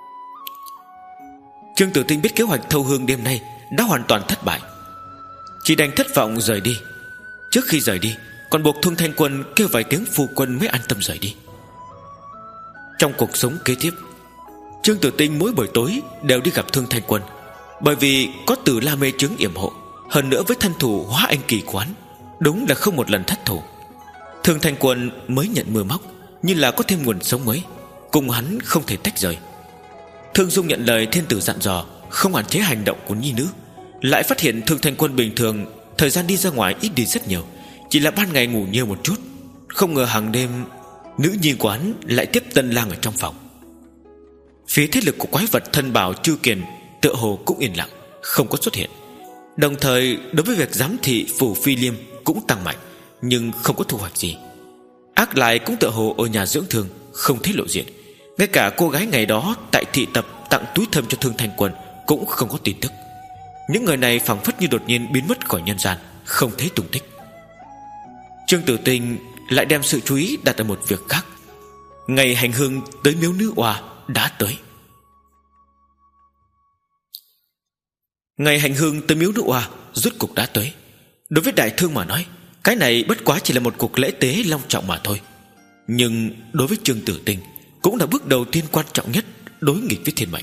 Trương Tử Tinh biết kế hoạch thâu hương đêm nay đã hoàn toàn thất bại, chỉ đành thất vọng rời đi. Trước khi rời đi còn buộc Thương Thanh Quân kêu vài tiếng phu quân mới an tâm rời đi. Trong cuộc sống kế tiếp, Trương Tử Tinh mỗi buổi tối đều đi gặp Thương Thanh Quân, bởi vì có Từ La mê chứng yểm hộ, hơn nữa với thân thủ hóa anh kỳ quán, đúng là không một lần thất thủ. Thương Thanh Quân mới nhận mưa móc, như là có thêm nguồn sống mới, cùng hắn không thể tách rời. Thương Dung nhận lời thiên tử dặn dò, không hạn chế hành động của nhi nữ, lại phát hiện Thương Thanh Quân bình thường thời gian đi ra ngoài ít đi rất nhiều, chỉ là ban ngày ngủ nhiều một chút. Không ngờ hàng đêm nữ nhi quán lại tiếp tân lang ở trong phòng. Phía thế lực của quái vật thân bảo Chư Kiền tựa hồ cũng yên lặng, không có xuất hiện. Đồng thời đối với việc giám thị phủ Phi Liêm cũng tăng mạnh, nhưng không có thu hoạch gì. Ác lại cũng tựa hồ ở nhà dưỡng thương, không thấy lộ diện. Ngay cả cô gái ngày đó tại thị tập tặng túi thơm cho Thương Thanh Quân cũng không có tin tức. Những người này phảng phất như đột nhiên biến mất khỏi nhân gian, không thấy tung tích. Trương Tử Tinh lại đem sự chú ý đặt ở một việc khác. Ngày hành hương tới miếu nữ oa đã tới. Ngày hành hương tới miếu nữ oa rốt cục đã tới. Đối với đại thương mà nói, cái này bất quá chỉ là một cuộc lễ tế long trọng mà thôi. Nhưng đối với Trương Tử Tinh cũng là bước đầu tiên quan trọng nhất đối nghịch với thiên mệnh.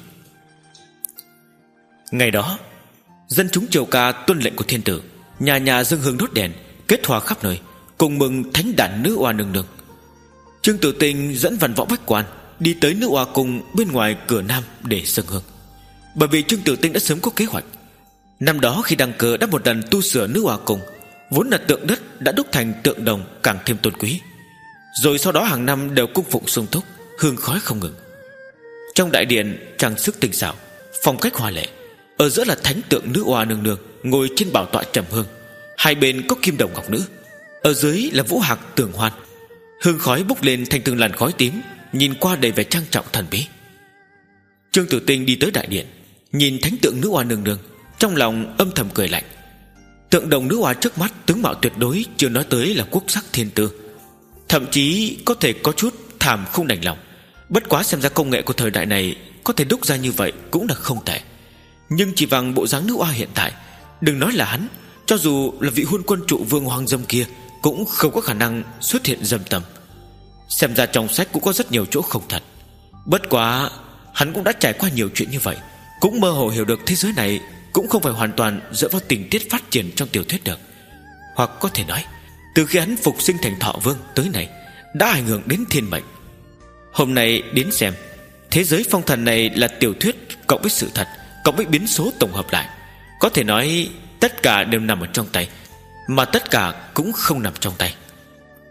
Ngày đó, dân chúng triều ca tuân lệnh của thiên tử, nhà nhà dâng hương đốt đèn, kết hòa khắp nơi, cùng mừng thánh đản nữ oa nương nương. Trương Tử Tinh dẫn văn võ bách quan đi tới nữ oa cung bên ngoài cửa nam để dâng hương. Bởi vì Trương Tử Tinh đã sớm có kế hoạch. Năm đó khi đăng cơ đã một lần tu sửa nữ oa cung, vốn là tượng đất đã đúc thành tượng đồng càng thêm tôn quý. Rồi sau đó hàng năm đều cung phụng sung túc, hương khói không ngừng. Trong đại điện trang sức tinh xảo, phong cách hoa lệ. Ở giữa là thánh tượng nữ oa nương nương ngồi trên bảo tọa trầm hương, hai bên có kim đồng ngọc nữ. Ở dưới là vũ hạc tường hoan, hương khói bốc lên thành từng làn khói tím, nhìn qua đầy vẻ trang trọng thần bí. Trương Tử Tinh đi tới đại điện, nhìn thánh tượng nữ oa nương nương, trong lòng âm thầm cười lạnh. Tượng đồng nữ oa trước mắt tướng mạo tuyệt đối, chưa nói tới là quốc sắc thiên tư, thậm chí có thể có chút thảm không đành lòng. Bất quá xem ra công nghệ của thời đại này có thể đúc ra như vậy cũng là không tệ. Nhưng chỉ bằng bộ dáng nữ oa hiện tại, đừng nói là hắn, cho dù là vị huân quân trụ vương hoàng dâm kia cũng không có khả năng xuất hiện dâm tâm. Xem ra trong sách cũng có rất nhiều chỗ không thật. Bất quá hắn cũng đã trải qua nhiều chuyện như vậy, cũng mơ hồ hiểu được thế giới này cũng không phải hoàn toàn dựa vào tình tiết phát triển trong tiểu thuyết được. Hoặc có thể nói, từ khi hắn phục sinh thành Thọ Vương tới nay đã ảnh hưởng đến thiên mệnh. Hôm nay đến xem, thế giới phong thần này là tiểu thuyết cộng với sự thật, cộng với biến số tổng hợp lại. Có thể nói tất cả đều nằm ở trong tay, mà tất cả cũng không nằm trong tay.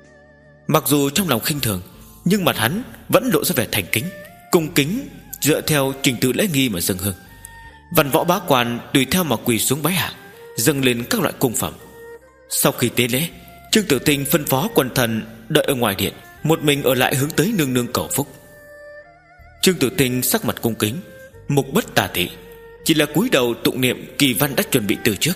Mặc dù trong lòng khinh thường, nhưng mặt hắn vẫn lộ ra vẻ thành kính, cung kính, dựa theo trình tự lễ nghi mà dâng hương. Văn võ bá quan tùy theo mà quỳ xuống bái hạ, dâng lên các loại cung phẩm. Sau khi tế lễ, Trương Tử Tinh phân phó quần thần đợi ở ngoài điện, một mình ở lại hướng tới nương nương cầu phúc. Trương Tử Tinh sắc mặt cung kính, mục bất tà thị, chỉ là cúi đầu tụng niệm kỳ văn đã chuẩn bị từ trước.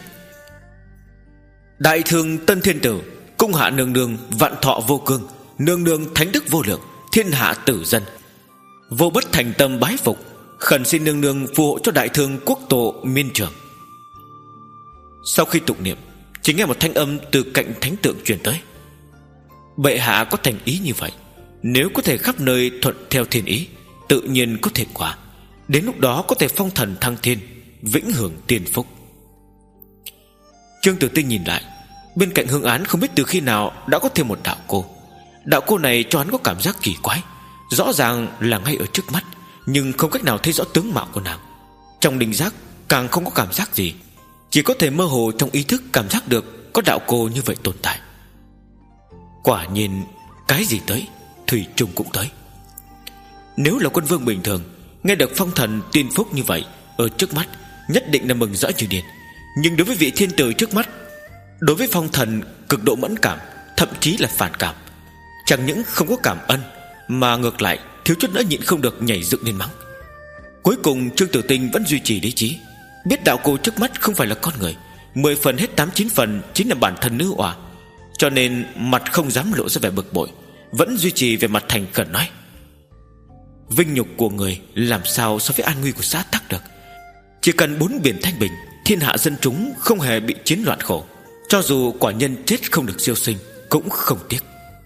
Đại thương Tân Thiên Tử, cung hạ nương nương vạn thọ vô cương, nương nương thánh đức vô lượng, thiên hạ tử dân. Vô bất thành tâm bái phục, khẩn xin nương nương phù hộ cho đại thương quốc tổ miên trường. Sau khi tụng niệm, chỉ nghe một thanh âm từ cạnh thánh tượng truyền tới. Bệ hạ có thành ý như vậy, nếu có thể khắp nơi thuận theo thiên ý, tự nhiên có thể quả. Đến lúc đó có thể phong thần thăng thiên, vĩnh hưởng tiên phúc. Trương Tử Tinh nhìn lại, bên cạnh Hương Án không biết từ khi nào đã có thêm một đạo cô. Đạo cô này cho hắn có cảm giác kỳ quái, rõ ràng là ngay ở trước mắt, nhưng không cách nào thấy rõ tướng mạo của nàng. Trong linh giác càng không có cảm giác gì, chỉ có thể mơ hồ trong ý thức cảm giác được có đạo cô như vậy tồn tại. Quả nhiên cái gì tới, thủy chung cũng tới. Nếu là quân vương bình thường, nghe được phong thần tiên phúc như vậy ở trước mắt, nhất định là mừng rỡ như điên. Nhưng đối với vị thiên tử trước mắt, đối với phong thần cực độ mẫn cảm, thậm chí là phản cảm. Chẳng những không có cảm ân, mà ngược lại thiếu chút nữa nhịn không được nhảy dựng lên mắng. Cuối cùng Trương Tử Tinh vẫn duy trì lý trí, biết đạo cô trước mắt không phải là con người, mười phần hết tám chín phần chính là bản thân nữ oà, cho nên mặt không dám lộ ra vẻ bực bội, vẫn duy trì về mặt thành khẩn nói: vinh nhục của người làm sao so với an nguy của xã tắc được. Chỉ cần bốn biển thanh bình, thiên hạ dân chúng không hề bị chiến loạn khổ, cho dù quả nhân chết không được siêu sinh cũng không tiếc.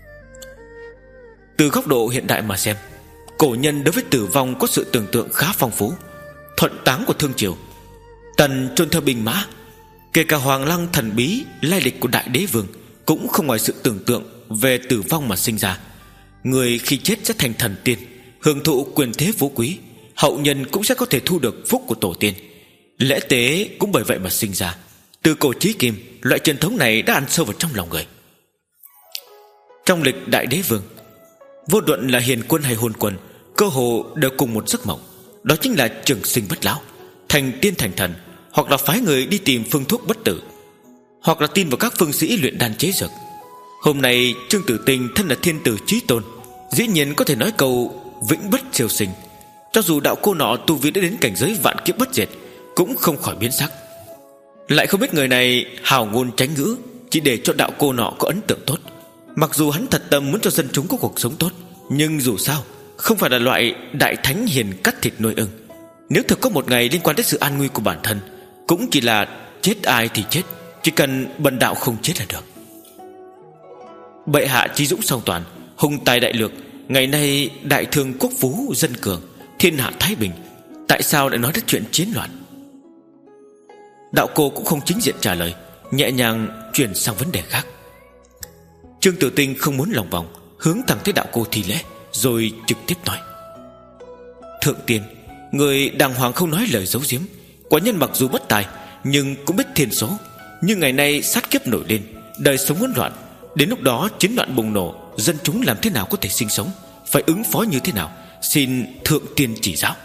Từ góc độ hiện đại mà xem, cổ nhân đối với tử vong có sự tưởng tượng khá phong phú. Thuận táng của Thương Triều, Tần chôn theo binh mã, kể cả Hoàng Lăng thần bí lai lịch của đại đế vương cũng không ngoài sự tưởng tượng về tử vong mà sinh ra. Người khi chết sẽ thành thần tiên, hưởng thụ quyền thế phú quý, hậu nhân cũng sẽ có thể thu được phúc của tổ tiên. Lễ tế cũng bởi vậy mà sinh ra. Từ cổ chí kim, loại truyền thống này đã ăn sâu vào trong lòng người. Trong lịch đại đế vương, vô luận là hiền quân hay hôn quân, cơ hồ đều cùng một giấc mộng, đó chính là trường sinh bất lão, thành tiên thành thần, hoặc là phái người đi tìm phương thuốc bất tử, hoặc là tin vào các phương sĩ luyện đan chế dược. Hôm nay Trương Tử Tinh thân là thiên tử chí tôn, dĩ nhiên có thể nói câu vĩnh bất siêu sinh. Cho dù đạo cô nọ tu vi đã đến cảnh giới vạn kiếp bất diệt, cũng không khỏi biến sắc. Lại không biết người này hào ngôn tránh ngữ, chỉ để cho đạo cô nọ có ấn tượng tốt. Mặc dù hắn thật tâm muốn cho dân chúng có cuộc sống tốt, nhưng dù sao không phải là loại đại thánh hiền cắt thịt nuôi ưng. Nếu thực có một ngày liên quan đến sự an nguy của bản thân, cũng chỉ là chết ai thì chết, chỉ cần bần đạo không chết là được. Bệ hạ trí dũng song toàn, hùng tài đại lược, ngày nay đại thương quốc phú dân cường, thiên hạ thái bình, tại sao lại nói đến chuyện chiến loạn? Đạo cô cũng không chính diện trả lời, nhẹ nhàng chuyển sang vấn đề khác. Trương Tử Tinh không muốn lòng vòng, hướng thẳng tới đạo cô thi lễ, rồi trực tiếp nói: thượng tiên, người đàng hoàng không nói lời giấu giếm. Quả nhân mặc dù bất tài, nhưng cũng biết thiên số. Nhưng ngày nay sát kiếp nổi lên, đời sống hỗn loạn, đến lúc đó chiến loạn bùng nổ, dân chúng làm thế nào có thể sinh sống, phải ứng phó như thế nào, xin thượng tiên chỉ giáo.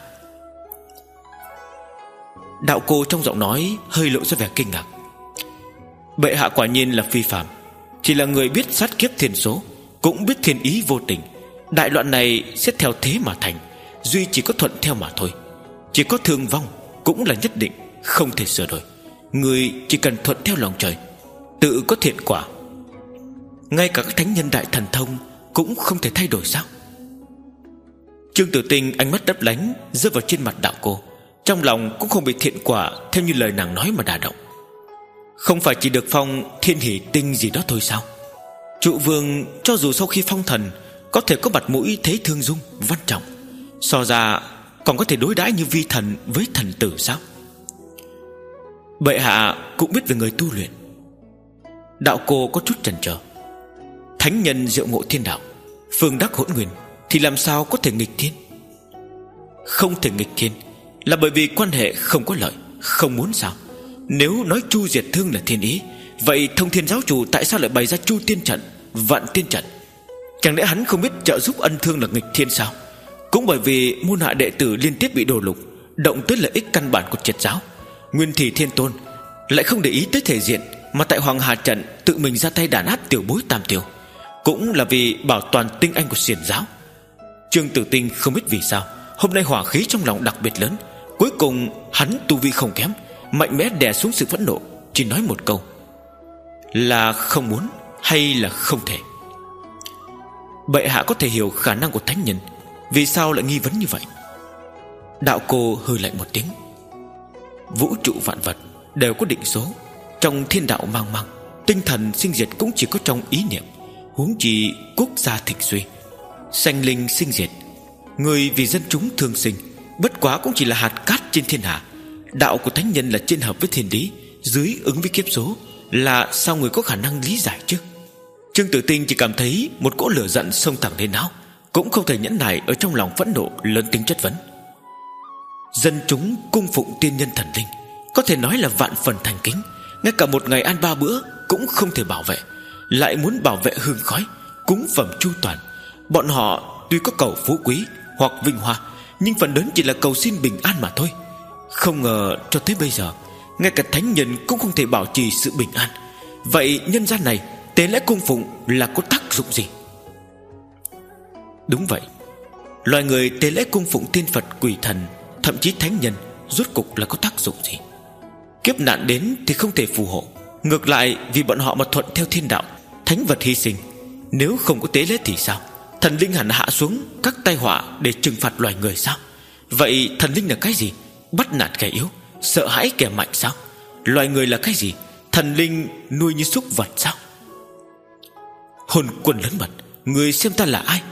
Đạo cô trong giọng nói hơi lộ ra vẻ kinh ngạc. Bệ hạ quả nhiên là phi phàm, chỉ là người biết sát kiếp thiên số, cũng biết thiên ý vô tình. Đại loạn này sẽ theo thế mà thành, duy chỉ có thuận theo mà thôi. Chỉ có thương vong cũng là nhất định, không thể sửa đổi. Người chỉ cần thuận theo lòng trời, tự có thiện quả. Ngay cả các thánh nhân đại thần thông cũng không thể thay đổi sao? Trương Tử Tinh ánh mắt đấp lánh rơi vào trên mặt đạo cô, trong lòng cũng không bị thiện quả theo như lời nàng nói mà đả động. Không phải chỉ được phong thiên hỷ tinh gì đó thôi sao? Trụ vương cho dù sau khi phong thần có thể có mặt mũi thế thương dung văn trọng, so ra còn có thể đối đãi như vi thần với thần tử sao? Bệ hạ cũng biết về người tu luyện. Đạo cô có chút chần chờ. Thánh nhân diệu ngộ thiên đạo, phương đắc hỗn nguyên, thì làm sao có thể nghịch thiên? Không thể nghịch thiên là bởi vì quan hệ không có lợi, không muốn sao? Nếu nói chu diệt thương là thiên ý, vậy Thông Thiên giáo chủ tại sao lại bày ra chu tiên trận, vạn tiên trận? Chẳng lẽ hắn không biết trợ giúp ân thương là nghịch thiên sao? Cũng bởi vì môn hạ đệ tử liên tiếp bị đổ lục, động tới lợi ích căn bản của triệt giáo, Nguyên Thủy Thiên Tôn lại không để ý tới thể diện, mà tại Hoàng Hà trận tự mình ra tay đàn áp tiểu bối Tam Tiêu, cũng là vì bảo toàn tinh anh của xiển giáo. Trương Tử Tinh không biết vì sao hôm nay hỏa khí trong lòng đặc biệt lớn. Cuối cùng hắn tu vi không kém, mạnh mẽ đè xuống sự phẫn nộ, chỉ nói một câu: là không muốn hay là không thể. Bệ hạ có thể hiểu khả năng của thánh nhân, vì sao lại nghi vấn như vậy? Đạo cô hừ lạnh một tiếng. Vũ trụ vạn vật đều có định số, trong thiên đạo mang mang, tinh thần sinh diệt cũng chỉ có trong ý niệm, huống chi quốc gia thịnh suy, sanh linh sinh diệt. Người vì dân chúng thương sinh, bất quá cũng chỉ là hạt cát trên thiên hạ. Đạo của thánh nhân là trên hợp với thiên lý, dưới ứng với kiếp số, là sao người có khả năng lý giải chứ? Trương Tử Tinh chỉ cảm thấy một cỗ lửa giận xông thẳng lên não, cũng không thể nhẫn nại ở trong lòng phẫn nộ lớn tiếng chất vấn. Dân chúng cung phụng tiên nhân thần linh, có thể nói là vạn phần thành kính, ngay cả một ngày ăn ba bữa cũng không thể bảo vệ, lại muốn bảo vệ hương khói, cúng phẩm chu toàn. Bọn họ tuy có cầu phú quý hoặc vinh hoa, nhưng phần lớn chỉ là cầu xin bình an mà thôi. Không ngờ cho tới bây giờ, ngay cả thánh nhân cũng không thể bảo trì sự bình an. Vậy nhân gian này tế lễ cung phụng là có tác dụng gì? Đúng vậy, loài người tế lễ cung phụng tiên Phật quỷ thần, thậm chí thánh nhân, rốt cục là có tác dụng gì? Kiếp nạn đến thì không thể phù hộ, ngược lại vì bọn họ mà thuận theo thiên đạo, thánh vật hy sinh. Nếu không có tế lễ thì sao? Thần linh hẳn hạ xuống các tai họa để trừng phạt loài người sao? Vậy thần linh là cái gì? Bắt nạt kẻ yếu, sợ hãi kẻ mạnh sao? Loài người là cái gì? Thần linh nuôi như súc vật sao? Hồn quần lớn mật, người xem ta là ai?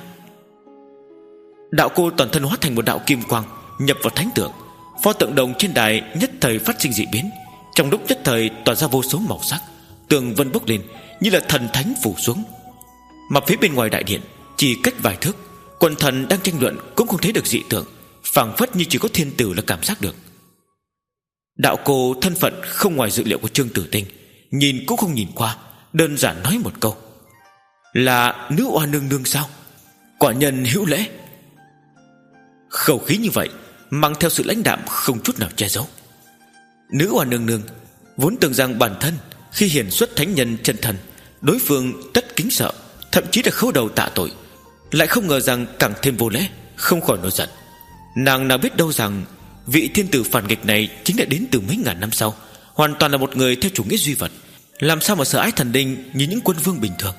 Đạo cô toàn thân hóa thành một đạo kim quang, nhập vào thánh tượng. Pho tượng đồng trên đài nhất thời phát sinh dị biến, trong lúc nhất thời tỏa ra vô số màu sắc, tường vân bốc lên như là thần thánh phủ xuống. Mà phía bên ngoài đại điện, chỉ cách vài thước, quần thần đang tranh luận cũng không thấy được dị tượng, phảng phất như chỉ có thiên tử là cảm giác được. Đạo cô thân phận không ngoài dự liệu của Trương Tử Tinh, nhìn cũng không nhìn qua, đơn giản nói một câu: là nữ oa nương nương sao? Quả nhân hữu lễ. Khẩu khí như vậy mang theo sự lãnh đạm không chút nào che giấu. Nữ oa nương nương vốn tưởng rằng bản thân khi hiển xuất thánh nhân chân thần, đối phương tất kính sợ, thậm chí là khấu đầu tạ tội, lại không ngờ rằng càng thêm vô lễ, không khỏi nổi giận. Nàng nào biết đâu rằng vị thiên tử phản nghịch này chính là đến từ mấy ngàn năm sau, hoàn toàn là một người theo chủ nghĩa duy vật, làm sao mà sợ ái thần linh như những quân vương bình thường.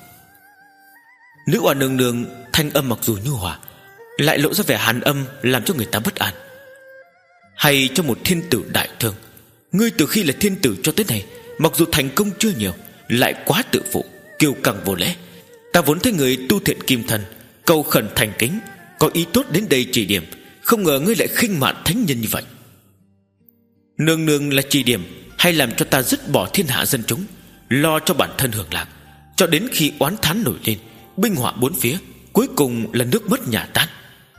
Nữ oa nương nương thanh âm mặc dù nhu hòa, lại lộ ra vẻ hàn âm, làm cho người ta bất an. Hay cho một thiên tử đại thương, ngươi từ khi là thiên tử cho tới nay, mặc dù thành công chưa nhiều, lại quá tự phụ, kiêu căng vô lễ. Ta vốn thấy người tu thiện kim thần, cầu khẩn thành kính, có ý tốt đến đây chỉ điểm, không ngờ ngươi lại khinh mạn thánh nhân như vậy. Nương nương là chỉ điểm, hay làm cho ta dứt bỏ thiên hạ dân chúng, lo cho bản thân hưởng lạc, cho đến khi oán thán nổi lên, binh họa bốn phía, cuối cùng là nước mất nhà tan.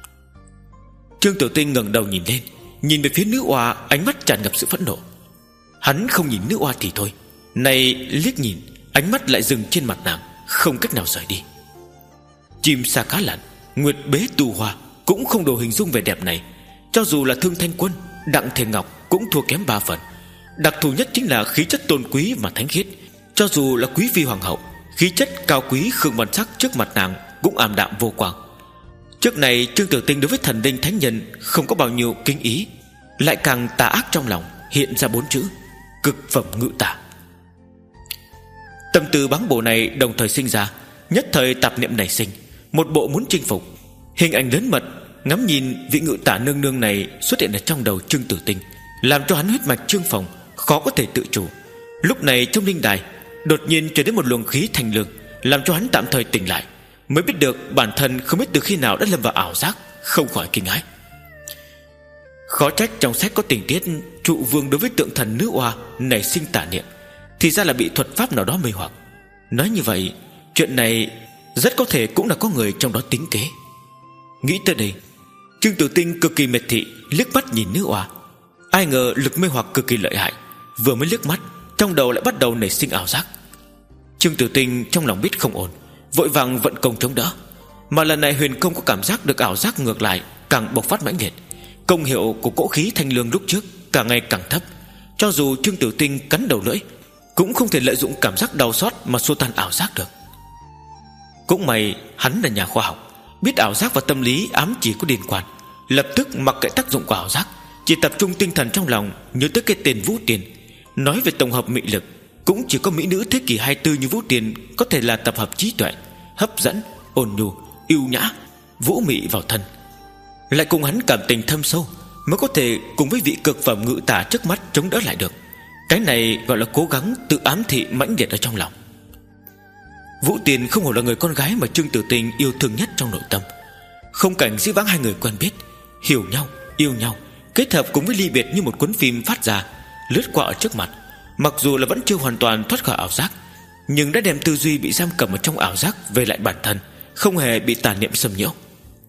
Trương Tiểu Tinh ngẩng đầu nhìn lên, nhìn về phía nữ oa, ánh mắt tràn ngập sự phẫn nộ. Hắn không nhìn nữ oa thì thôi, này liếc nhìn, ánh mắt lại dừng trên mặt nàng, không cách nào rời đi. Chim sa cá lặn, nguyệt bế tu hoa cũng không đồ hình dung vẻ đẹp này. Cho dù là Thương Thanh Quân, Đặng Thiền Ngọc cũng thua kém ba phần. Đặc thù nhất chính là khí chất tôn quý và thánh khiết. Cho dù là quý phi hoàng hậu, khí chất cao quý khương văn sắc trước mặt nàng cũng ảm đạm vô quang. Trước này Trương Tiểu Tinh đối với thần linh thánh nhân không có bao nhiêu kính ý, lại càng tà ác trong lòng hiện ra bốn chữ: cực phẩm ngự tà. Tâm tư báng bổ này đồng thời sinh ra, nhất thời tạp niệm nảy sinh, một bộ muốn chinh phục. Hình ảnh lớn mật ngắm nhìn vị ngự tả nương nương này xuất hiện ở trong đầu Trương Tử Tinh, làm cho hắn huyết mạch Trương Phòng khó có thể tự chủ. Lúc này trong linh đài đột nhiên truyền đến một luồng khí thanh lương, làm cho hắn tạm thời tỉnh lại, mới biết được bản thân không biết từ khi nào đã lâm vào ảo giác, không khỏi kinh hãi. Khó trách trong sách có tình tiết trụ vương đối với tượng thần nữ oa nảy sinh tà niệm, thì ra là bị thuật pháp nào đó mê hoặc. Nói như vậy, chuyện này rất có thể cũng là có người trong đó tính kế. Nghĩ tới đây, Trương Tử Tinh cực kỳ mệt thị, liếc mắt nhìn nữ oa. Ai ngờ lực mê hoặc cực kỳ lợi hại, vừa mới liếc mắt, trong đầu lại bắt đầu nảy sinh ảo giác. Trương Tử Tinh trong lòng biết không ổn, vội vàng vận công chống đỡ. Mà lần này Huyền Công có cảm giác được ảo giác ngược lại càng bộc phát mãnh liệt. Công hiệu của cỗ khí thanh lương lúc trước càng ngày càng thấp. Cho dù Trương Tử Tinh cắn đầu lưỡi cũng không thể lợi dụng cảm giác đau xót mà xua tan ảo giác được. Cũng may hắn là nhà khoa học, biết ảo giác và tâm lý ám chỉ có liên quan, lập tức mặc kệ tác dụng của ảo giác, chỉ tập trung tinh thần trong lòng nhớ tới cái tên Vũ Tiền. Nói về tổng hợp mị lực, cũng chỉ có mỹ nữ thế kỷ hai mươi tư như Vũ Tiền có thể là tập hợp trí tuệ, hấp dẫn, ôn nhu, yêu nhã, vũ mị vào thân, lại cùng hắn cảm tình thâm sâu, mới có thể cùng với vị cực phẩm ngự tả trước mắt chống đỡ lại được. Cái này gọi là cố gắng tự ám thị mãnh liệt ở trong lòng. Vũ Tiền không hổ là người con gái mà Trương Tử Tinh yêu thương nhất trong nội tâm. Không cảnh dĩ vãng hai người quen biết, hiểu nhau, yêu nhau, kết hợp cùng với ly biệt như một cuốn phim phát ra, lướt qua ở trước mặt. Mặc dù là vẫn chưa hoàn toàn thoát khỏi ảo giác, nhưng đã đem tư duy bị giam cầm ở trong ảo giác về lại bản thân, không hề bị tà niệm xâm nhiễu.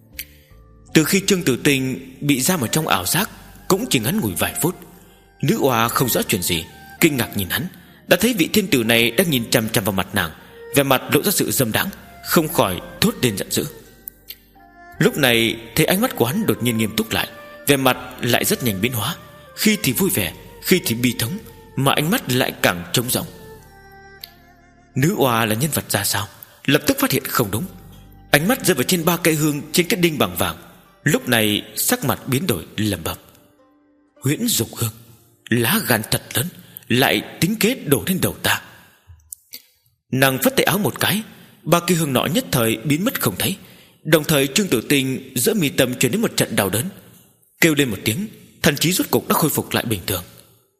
Từ khi Trương Tử Tinh bị giam ở trong ảo giác cũng chỉ ngắn ngủi vài phút, nữ oa không rõ chuyện gì, kinh ngạc nhìn hắn, đã thấy vị thiên tử này đang nhìn chằm chằm vào mặt nàng, vẻ mặt lộ ra sự dâm đãng, không khỏi thốt lên giận dữ. Lúc này thấy ánh mắt của hắn đột nhiên nghiêm túc lại, vẻ mặt lại rất nhanh biến hóa, khi thì vui vẻ, khi thì bi thống, mà ánh mắt lại càng trống rỗng. Nữ oa là nhân vật ra sao? Lập tức phát hiện không đúng, ánh mắt rơi vào trên ba cây hương trên cái đinh bằng vàng. Lúc này sắc mặt biến đổi, lẩm bẩm: Huyễn Dục Hương, lá gan thật lớn, lại tính kế đổ lên đầu ta. Nàng phất tay áo một cái, ba cây hương nọ nhất thời biến mất không thấy. Đồng thời Trương Tử Tinh giữa mi tâm truyền đến một trận đau đớn, kêu lên một tiếng, thần trí rốt cục đã khôi phục lại bình thường.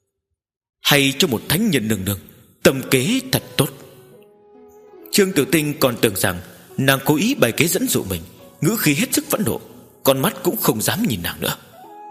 Hay cho một thánh nhân nương nương, tâm kế thật tốt. Trương Tử Tinh còn tưởng rằng nàng cố ý bày kế dẫn dụ mình, ngữ khí hết sức phẫn nộ, con mắt cũng không dám nhìn nàng nữa.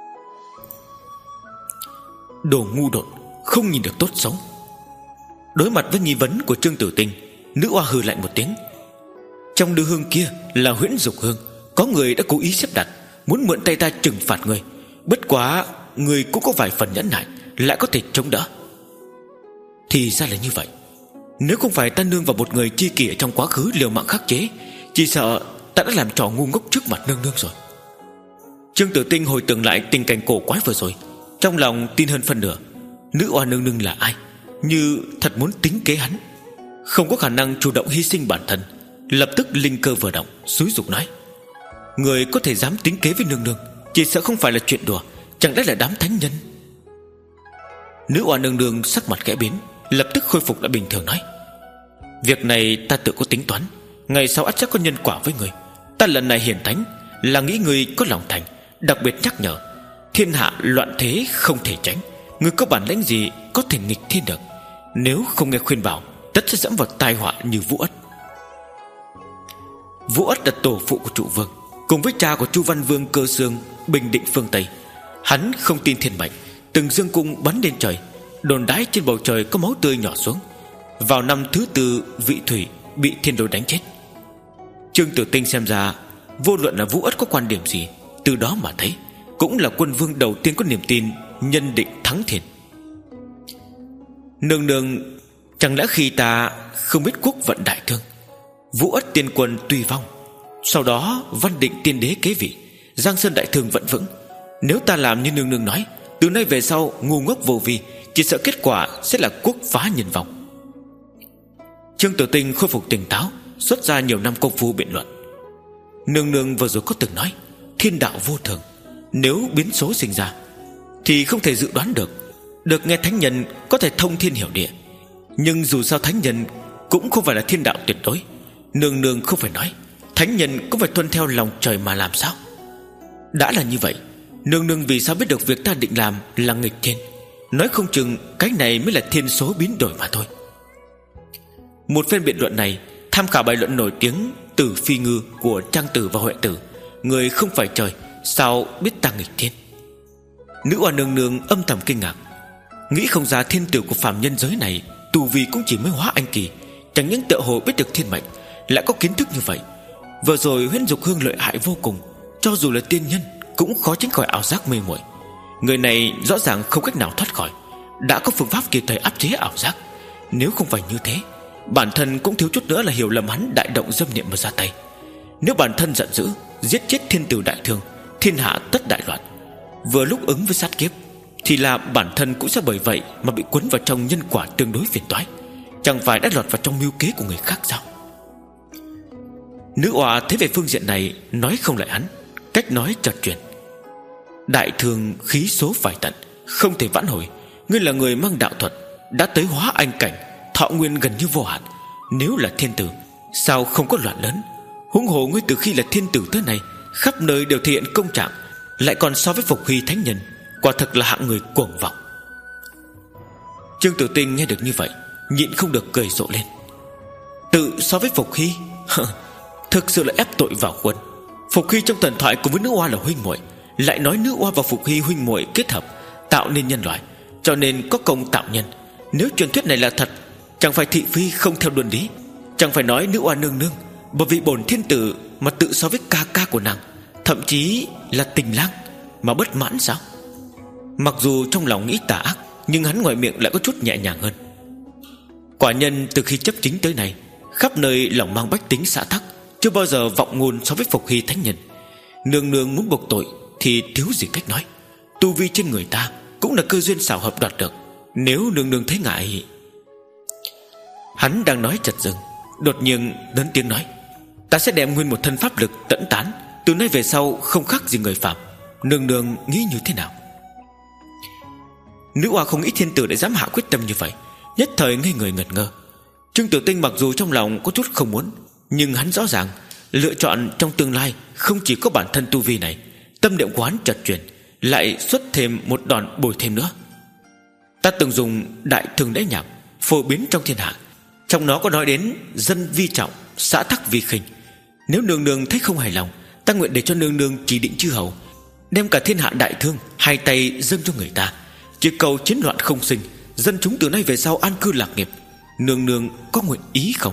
Đồ ngu đột, không nhìn được tốt xấu. Đối mặt với nghi vấn của Trương Tử Tinh, nữ oa hừ lạnh một tiếng: Trong đưa hương kia là Huyễn Dục Hương, có người đã cố ý xếp đặt, muốn mượn tay ta trừng phạt người. Bất quá người cũng có vài phần nhẫn nại, lại có thể chống đỡ. Thì ra là như vậy. Nếu không phải ta nương vào một người chi kỷ ở trong quá khứ liều mạng khắc chế, chỉ sợ ta đã làm trò ngu ngốc trước mặt nương nương rồi. Trương Tử Tinh hồi tưởng lại tình cảnh cổ quái vừa rồi, trong lòng tin hơn phân nửa. Nữ oa nương nương là ai? Như thật muốn tính kế hắn, không có khả năng chủ động hy sinh bản thân. Lập tức linh cơ vừa động, xúi giục nói: Người có thể dám tính kế với nương nương, chỉ sợ không phải là chuyện đùa, chẳng lẽ là đám thánh nhân? Nữ oa nương nương sắc mặt khẽ biến, lập tức khôi phục lại bình thường nói: Việc này ta tự có tính toán, ngày sau ắt chắc có nhân quả với người. Ta lần này hiển thánh là nghĩ người có lòng thành, đặc biệt nhắc nhở: Thiên hạ loạn thế không thể tránh, người có bản lĩnh gì có thể nghịch thiên được. Nếu không nghe khuyên bảo, tất sẽ dẫm vào tai họa như Vũ Ất. Vũ Ất là tổ phụ của trụ vương, cùng với cha của Chu Văn Vương Cơ Xương bình định phương Tây. Hắn không tin thiên mệnh, từng dương cung bắn lên trời, đồn đái trên bầu trời có máu tươi nhỏ xuống. Vào năm thứ tư Vị Thủy bị thiên đối đánh chết. Trương Tử Tinh xem ra vô luận là Vũ Ất có quan điểm gì, từ đó mà thấy cũng là quân vương đầu tiên có niềm tin nhân định thắng thiên. Nương nương, chẳng lẽ khi ta không biết quốc vận đại thương, Vũ Ất tiên quân tuy vong, sau đó Văn Định tiên đế kế vị, Giang Sơn đại thương vẫn vững. Nếu ta làm như nương nương nói, từ nay về sau ngu ngốc vô vi, chỉ sợ kết quả sẽ là quốc phá nhân vong. Trương Tử Tinh khôi phục tỉnh táo, xuất ra nhiều năm công phu biện luận. Nương nương vừa rồi có từng nói thiên đạo vô thường, nếu biến số sinh ra thì không thể dự đoán được. Được nghe thánh nhân có thể thông thiên hiểu địa, nhưng dù sao thánh nhân cũng không phải là thiên đạo tuyệt đối. Nương nương không phải nói thánh nhân cũng phải tuân theo lòng trời mà làm sao? Đã là như vậy, nương nương vì sao biết được việc ta định làm là nghịch thiên? Nói không chừng cái này mới là thiên số biến đổi mà thôi. Một phen biện luận này tham khảo bài luận nổi tiếng Tử Phi Ngư của Trang Tử và Huệ Tử: Người không phải trời, sao biết ta nghịch thiên? Nữ oa nương nương âm thầm kinh ngạc, nghĩ không ra thiên tử của phàm nhân giới này tu vi cũng chỉ mới hóa anh kỳ, chẳng những tựa hồ biết được thiên mệnh, lại có kiến thức như vậy. Vừa rồi Huyễn Dục Hương lợi hại vô cùng, cho dù là tiên nhân cũng khó tránh khỏi ảo giác mê muội. Người này rõ ràng không cách nào thoát khỏi, đã có phương pháp kịp thời áp chế ảo giác. Nếu không phải như thế, bản thân cũng thiếu chút nữa là hiểu lầm hắn đại động dâm niệm mà ra tay. Nếu bản thân giận dữ giết chết thiên tử đại thương, thiên hạ tất đại loạn. Vừa lúc ứng với sát kiếp, thì là bản thân cũng sẽ bởi vậy mà bị cuốn vào trong nhân quả tương đối phiền toái. Chẳng phải đã lọt vào trong mưu kế của người khác sao? Nữ oa thấy về phương diện này nói không lại hắn, cách nói chợt chuyển. Đại thương khí số phải tận, không thể vãn hồi. Ngươi là người mang đạo thuật, đã tới hóa anh cảnh, thọ nguyên gần như vô hạn. Nếu là thiên tử, sao không có loạn lớn? Huống hồ ngươi từ khi là thiên tử tới này, khắp nơi đều thể hiện công trạng, lại còn so với Phục Hy thánh nhân, quả thật là hạng người cuồng vọng. Trương Tử Tinh nghe được như vậy, nhịn không được cười rộ lên. Tự so với Phục Hy? Thực sự là ép tội vào khuôn. Phục Hy trong thần thoại cùng với nữ oa là huynh muội, lại nói nữ oa và Phục Hy huynh muội kết hợp tạo nên nhân loại, cho nên có công tạo nhân. Nếu truyền thuyết này là thật, chẳng phải thị phi không theo luân lý, chẳng phải nói nữ oa nương nương bởi vì bổn thiên tử mà tự so với ca ca của nàng, thậm chí là tình lang, mà bất mãn sao? Mặc dù trong lòng nghĩ tà ác, nhưng hắn ngoài miệng lại có chút nhẹ nhàng hơn. Quả nhân từ khi chấp chính tới nay, khắp nơi lòng mang bách tính xã tắc, chưa bao giờ vọng ngôn so với Phục Hy thánh nhân. Nương nương muốn buộc tội thì thiếu gì cách nói. Tu vi trên người ta cũng là cơ duyên xảo hợp đoạt được. Nếu nương nương thấy ngại. Hắn đang nói chật dừng, đột nhiên lớn tiếng nói: Ta sẽ đem nguyên một thân pháp lực tẫn tán, từ nay về sau không khác gì người phạm. Nương nương nghĩ như thế nào? Nữ oa không nghĩ thiên tử lại dám hạ quyết tâm như vậy, nhất thời ngây người ngẩn ngơ. Trương Tử Tinh mặc dù trong lòng có chút không muốn, nhưng hắn rõ ràng lựa chọn trong tương lai không chỉ có bản thân tu vi này. Tâm niệm của hắn chợt chuyển, lại xuất thêm một đòn bồi thêm nữa. Ta từng dùng đại thường đế nhạc phổ biến trong thiên hạ, trong đó có nói đến dân vi trọng, xã tắc vi khinh. Nếu nương nương thấy không hài lòng, ta nguyện để cho nương nương chỉ định chư hầu, đem cả thiên hạ đại thương hai tay dâng cho người ta, chỉ cầu chiến loạn không sinh, dân chúng từ nay về sau an cư lạc nghiệp. Nương nương có nguyện ý không?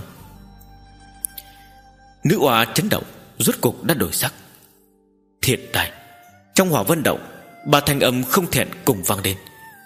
Nữ oa chấn động, rốt cục đã đổi sắc. Thiện tài. Trong hỏa vân động, ba thanh âm không thẹn cùng vang lên.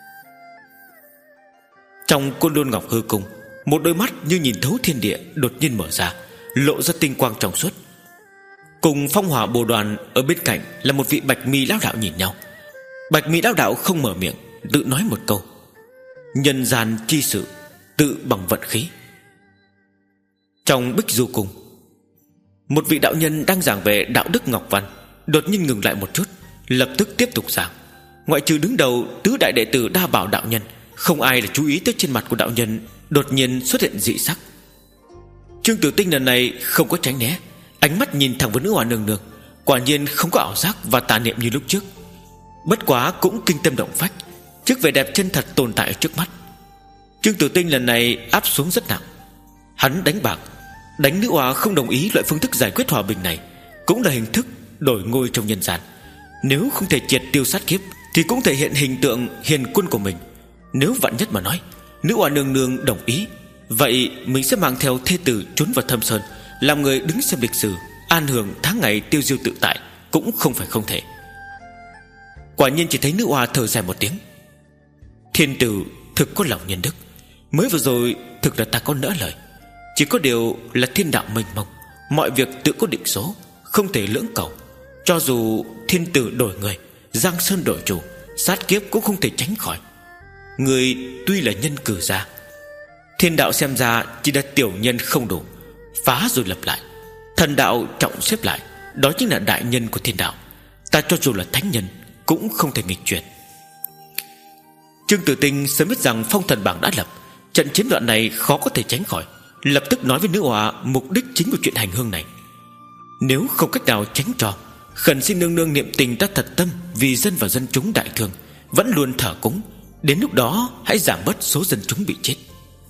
Trong Côn Lôn Ngọc Hư Cung, một đôi mắt như nhìn thấu thiên địa đột nhiên mở ra, lộ ra tinh quang trong suốt. Cùng phong hỏa bồ đoàn ở bên cạnh là một vị bạch mi lão đạo nhìn nhau. Bạch mi lão đạo không mở miệng, tự nói một câu: nhân gian chi sự, tự bằng vận khí. Trong Bích Du Cung, một vị đạo nhân đang giảng về đạo đức ngọc văn đột nhiên ngừng lại một chút, lập tức tiếp tục giảng. Ngoại trừ đứng đầu tứ đại đệ tử đa bảo đạo nhân, không ai là chú ý tới trên mặt của đạo nhân đột nhiên xuất hiện dị sắc. Trương Tử Tinh lần này không có tránh né, ánh mắt nhìn thẳng vào nữ oa nương nương, quả nhiên không có ảo giác và tà niệm như lúc trước. Bất quá cũng kinh tâm động phách trước vẻ đẹp chân thật tồn tại ở trước mắt. Trương Tử Tinh lần này áp xuống rất nặng. Hắn đánh bạc, đánh nữ oa không đồng ý loại phương thức giải quyết hòa bình này, cũng là hình thức đổi ngôi trong nhân gian. Nếu không thể triệt tiêu sát kiếp, thì cũng thể hiện hình tượng hiền quân của mình. Nếu vạn nhất mà nói nữ oa nương nương đồng ý, vậy mình sẽ mang theo thê tử trốn vào thâm sơn, làm người đứng xem lịch sử, an hưởng tháng ngày tiêu diêu tự tại, cũng không phải không thể. Quả nhiên chỉ thấy nữ oa thở dài một tiếng: thiên tử thực có lòng nhân đức, mới vừa rồi thực là ta có nỡ lời. Chỉ có điều là thiên đạo mênh mông, mọi việc tự có định số, không thể lưỡng cầu. Cho dù thiên tử đổi người, giang sơn đổi chủ, sát kiếp cũng không thể tránh khỏi. Người tuy là nhân cử gia, thiên đạo xem ra chỉ là tiểu nhân không đủ, phá rồi lập lại. Thần đạo trọng xếp lại, đó chính là đại nhân của thiên đạo. Ta cho dù là thánh nhân cũng không thể nghịch chuyển. Trương Tử Tinh sớm biết rằng phong thần bảng đã lập, trận chiến đoạn này khó có thể tránh khỏi, lập tức nói với nữ oa mục đích chính của chuyện hành hương này. Nếu không cách nào tránh cho, khẩn xin nương nương niệm tình ta thật tâm vì dân và dân chúng đại thương, vẫn luôn thờ cúng. Đến lúc đó hãy giảm bớt số dân chúng bị chết.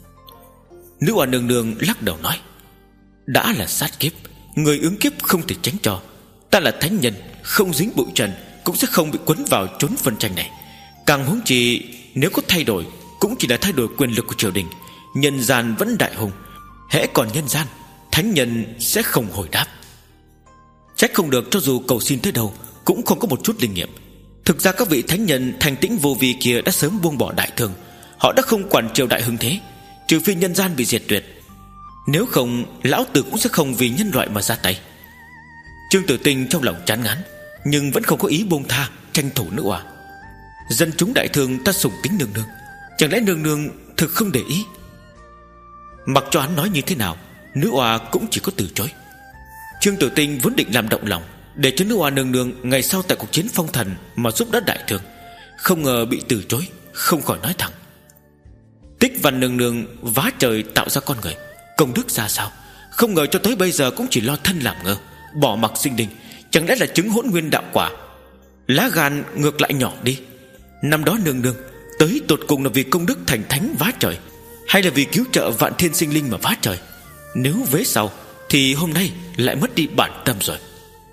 Nữ oa nương nương lắc đầu nói: đã là sát kiếp, người ứng kiếp không thể tránh cho. Ta là thánh nhân, không dính bụi trần, cũng sẽ không bị quấn vào chốn phân tranh này. Càng huống chi nếu có thay đổi, cũng chỉ là thay đổi quyền lực của triều đình. Nhân gian vẫn đại hùng, hễ còn nhân gian, thánh nhân sẽ không hồi đáp. Trách không được cho dù cầu xin tới đâu cũng không có một chút linh nghiệm. Thực ra các vị thánh nhân thành tĩnh vô vi kia đã sớm buông bỏ đại thương, họ đã không quản triều đại hưng thế, trừ phi nhân gian bị diệt tuyệt. Nếu không, lão tử cũng sẽ không vì nhân loại mà ra tay. Trương Tử Tinh trong lòng chán ngán, nhưng vẫn không có ý buông tha tranh thủ nữ oa. Dân chúng đại thương ta sùng kính nương nương, chẳng lẽ nương nương thực không để ý? Mặc cho hắn nói như thế nào, nữ oa cũng chỉ có từ chối. Trương Tử Tinh vốn định làm động lòng, để cho nữ oa nương nương ngày sau tại cuộc chiến phong thần mà giúp đỡ đại thương, không ngờ bị từ chối, không khỏi nói thẳng: Tích Văn nương nương vá trời tạo ra con người, công đức ra sao, không ngờ cho tới bây giờ cũng chỉ lo thân làm ngơ, bỏ mặc sinh linh, chẳng lẽ là chứng hỗn nguyên đạo quả? Lá gan ngược lại nhỏ đi. Năm đó nương nương tới tột cùng là vì công đức thành thánh vá trời, hay là vì cứu trợ vạn thiên sinh linh mà vá trời? Nếu vế sau thì hôm nay lại mất đi bản tâm rồi.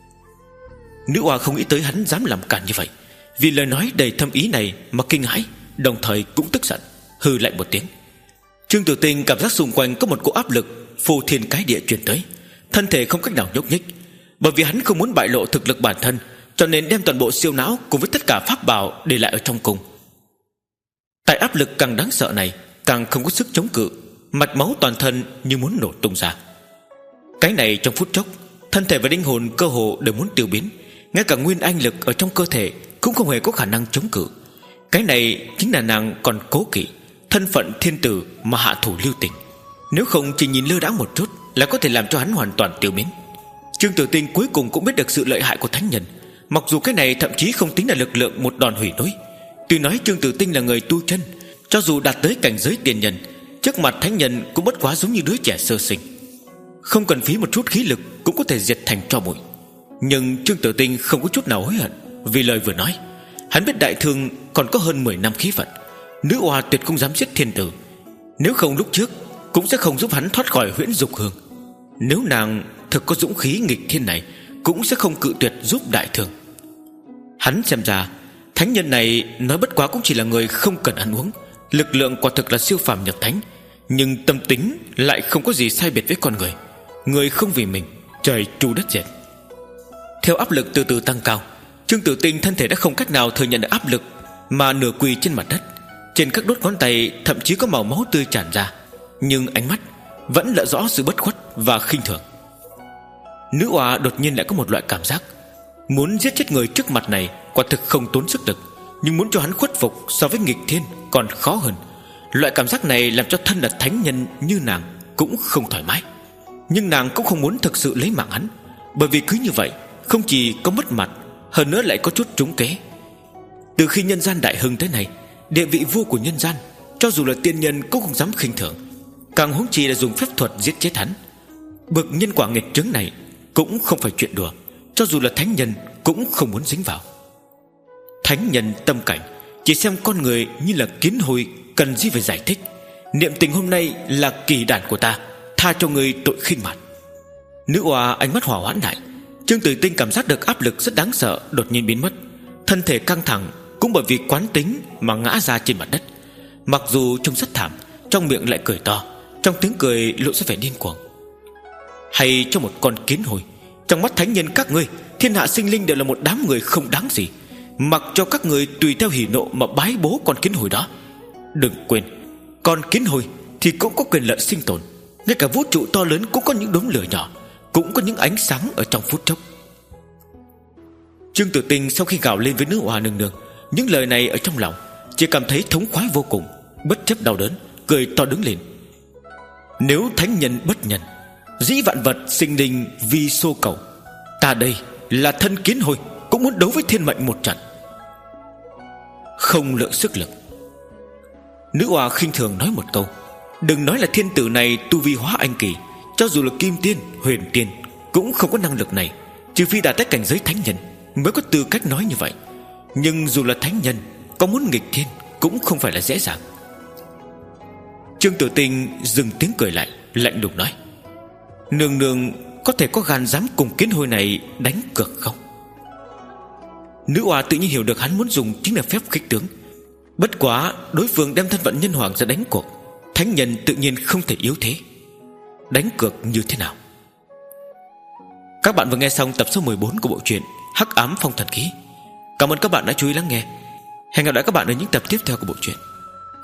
Nữ oa không nghĩ tới hắn dám làm cản như vậy, vì lời nói đầy thâm ý này mà kinh hãi, đồng thời cũng tức giận, hừ lạnh một tiếng. Trương Tử Tinh cảm giác xung quanh có một cỗ áp lực phô thiên cái địa truyền tới, thân thể không cách nào nhúc nhích. Bởi vì hắn không muốn bại lộ thực lực bản thân, cho nên đem toàn bộ siêu não cùng với tất cả pháp bảo để lại ở trong cung. Tại áp lực càng đáng sợ này, càng không có sức chống cự, mạch máu toàn thân như muốn nổ tung ra. Cái này trong phút chốc, thân thể và linh hồn cơ hồ đều muốn tiêu biến, ngay cả nguyên anh lực ở trong cơ thể cũng không hề có khả năng chống cự. Cái này chính là nàng còn cố kỵ thân phận thiên tử mà hạ thủ lưu tình, nếu không chỉ nhìn lơ đãng một chút là có thể làm cho hắn hoàn toàn tiêu biến. Trương Tử Tinh cuối cùng cũng biết được sự lợi hại của thánh nhân, mặc dù cái này thậm chí không tính là lực lượng một đòn hủy núi. Tuy nói Trương Tử Tinh là người tu chân, cho dù đạt tới cảnh giới tiền nhân, trước mặt thánh nhân cũng bất quá giống như đứa trẻ sơ sinh, không cần phí một chút khí lực cũng có thể diệt thành tro bụi. Nhưng Trương Tử Tinh không có chút nào hối hận vì lời vừa nói. Hắn biết đại thương còn có hơn mười năm khí vận, nữ oa tuyệt không dám giết thiên tử, nếu không lúc trước cũng sẽ không giúp hắn thoát khỏi huyễn dục hương. Nếu nàng thực có dũng khí nghịch thiên này, cũng sẽ không cự tuyệt giúp đại thương. Hắn xem ra thánh nhân này nói bất quá cũng chỉ là người không cần ăn uống, lực lượng quả thực là siêu phàm nhập thánh, nhưng tâm tính lại không có gì sai biệt với con người. Người không vì mình, trời tru đất diệt. Theo áp lực từ từ tăng cao, Trương Tử Tinh thân thể đã không cách nào thừa nhận được áp lực, mà nửa quỳ trên mặt đất. Trên các đốt ngón tay thậm chí có màu máu tươi tràn ra, nhưng ánh mắt vẫn lộ rõ sự bất khuất và khinh thường. Nữ oa đột nhiên lại có một loại cảm giác, muốn giết chết người trước mặt này quả thực không tốn sức lực, nhưng muốn cho hắn khuất phục so với nghịch thiên còn khó hơn. Loại cảm giác này làm cho thân là thánh nhân như nàng cũng không thoải mái. Nhưng nàng cũng không muốn thực sự lấy mạng hắn, bởi vì cứ như vậy không chỉ có mất mặt, hơn nữa lại có chút trúng kế. Từ khi nhân gian đại hưng tới nay, địa vị vua của nhân gian, cho dù là tiên nhân cũng không dám khinh thường, càng huống chi là dùng phép thuật giết chết hắn. Bực nhân quả nghịch trứng này cũng không phải chuyện đùa, cho dù là thánh nhân cũng không muốn dính vào. Thánh nhân tâm cảnh chỉ xem con người như là kiến hôi, cần gì phải giải thích. Niệm tình hôm nay là kỳ đản của ta, tha cho người tội khinh mặt. Nữ oa ánh mắt hỏa hoãn lại. Trương Tử Tinh cảm giác được áp lực rất đáng sợ đột nhiên biến mất, thân thể căng thẳng cũng bởi vì quán tính mà ngã ra trên mặt đất. Mặc dù trông rất thảm, trong miệng lại cười to, trong tiếng cười lộ ra vẻ điên cuồng. Hay cho một con kiến hôi, trong mắt thánh nhân các ngươi, thiên hạ sinh linh đều là một đám người không đáng gì, mặc cho các người tùy theo hỉ nộ mà bái bố con kiến hôi đó. Đừng quên, con kiến hôi thì cũng có quyền lợi sinh tồn, ngay cả vũ trụ to lớn cũng có những đốm lửa nhỏ, cũng có những ánh sáng ở trong phút chốc. Trương Tử Tinh sau khi gào lên với nữ oa nương nương những lời này ở trong lòng, chỉ cảm thấy thống khoái vô cùng, bất chấp đau đớn, cười to đứng lên. Nếu thánh nhân bất nhân, dĩ vạn vật sinh linh vì xô cầu, ta đây là thân kiến hôi cũng muốn đấu với thiên mệnh một trận. Không lượng sức lực. Nữ oa khinh thường nói một câu. Đừng nói là thiên tử này tu vi hóa anh kỳ, cho dù là kim tiên, huyền tiên cũng không có năng lực này, trừ phi đạt tới cảnh giới thánh nhân mới có tư cách nói như vậy. Nhưng dù là thánh nhân, có muốn nghịch thiên cũng không phải là dễ dàng. Trương Tử Tinh dừng tiếng cười lại, lạnh lùng nói: Nương nương có thể có gan dám cùng kiến hôi này đánh cược không? Nữ oa tự nhiên hiểu được hắn muốn dùng chính là phép khích tướng. Bất quá đối phương đem thân phận nhân hoàng ra đánh cuộc, thánh nhân tự nhiên không thể yếu thế. Đánh cược như thế nào? Các bạn vừa nghe xong tập số mười bốn của bộ truyện Hắc Ám Phong Thần Khí. Cảm ơn các bạn đã chú ý lắng nghe. Hẹn gặp lại các bạn ở những tập tiếp theo của bộ truyện.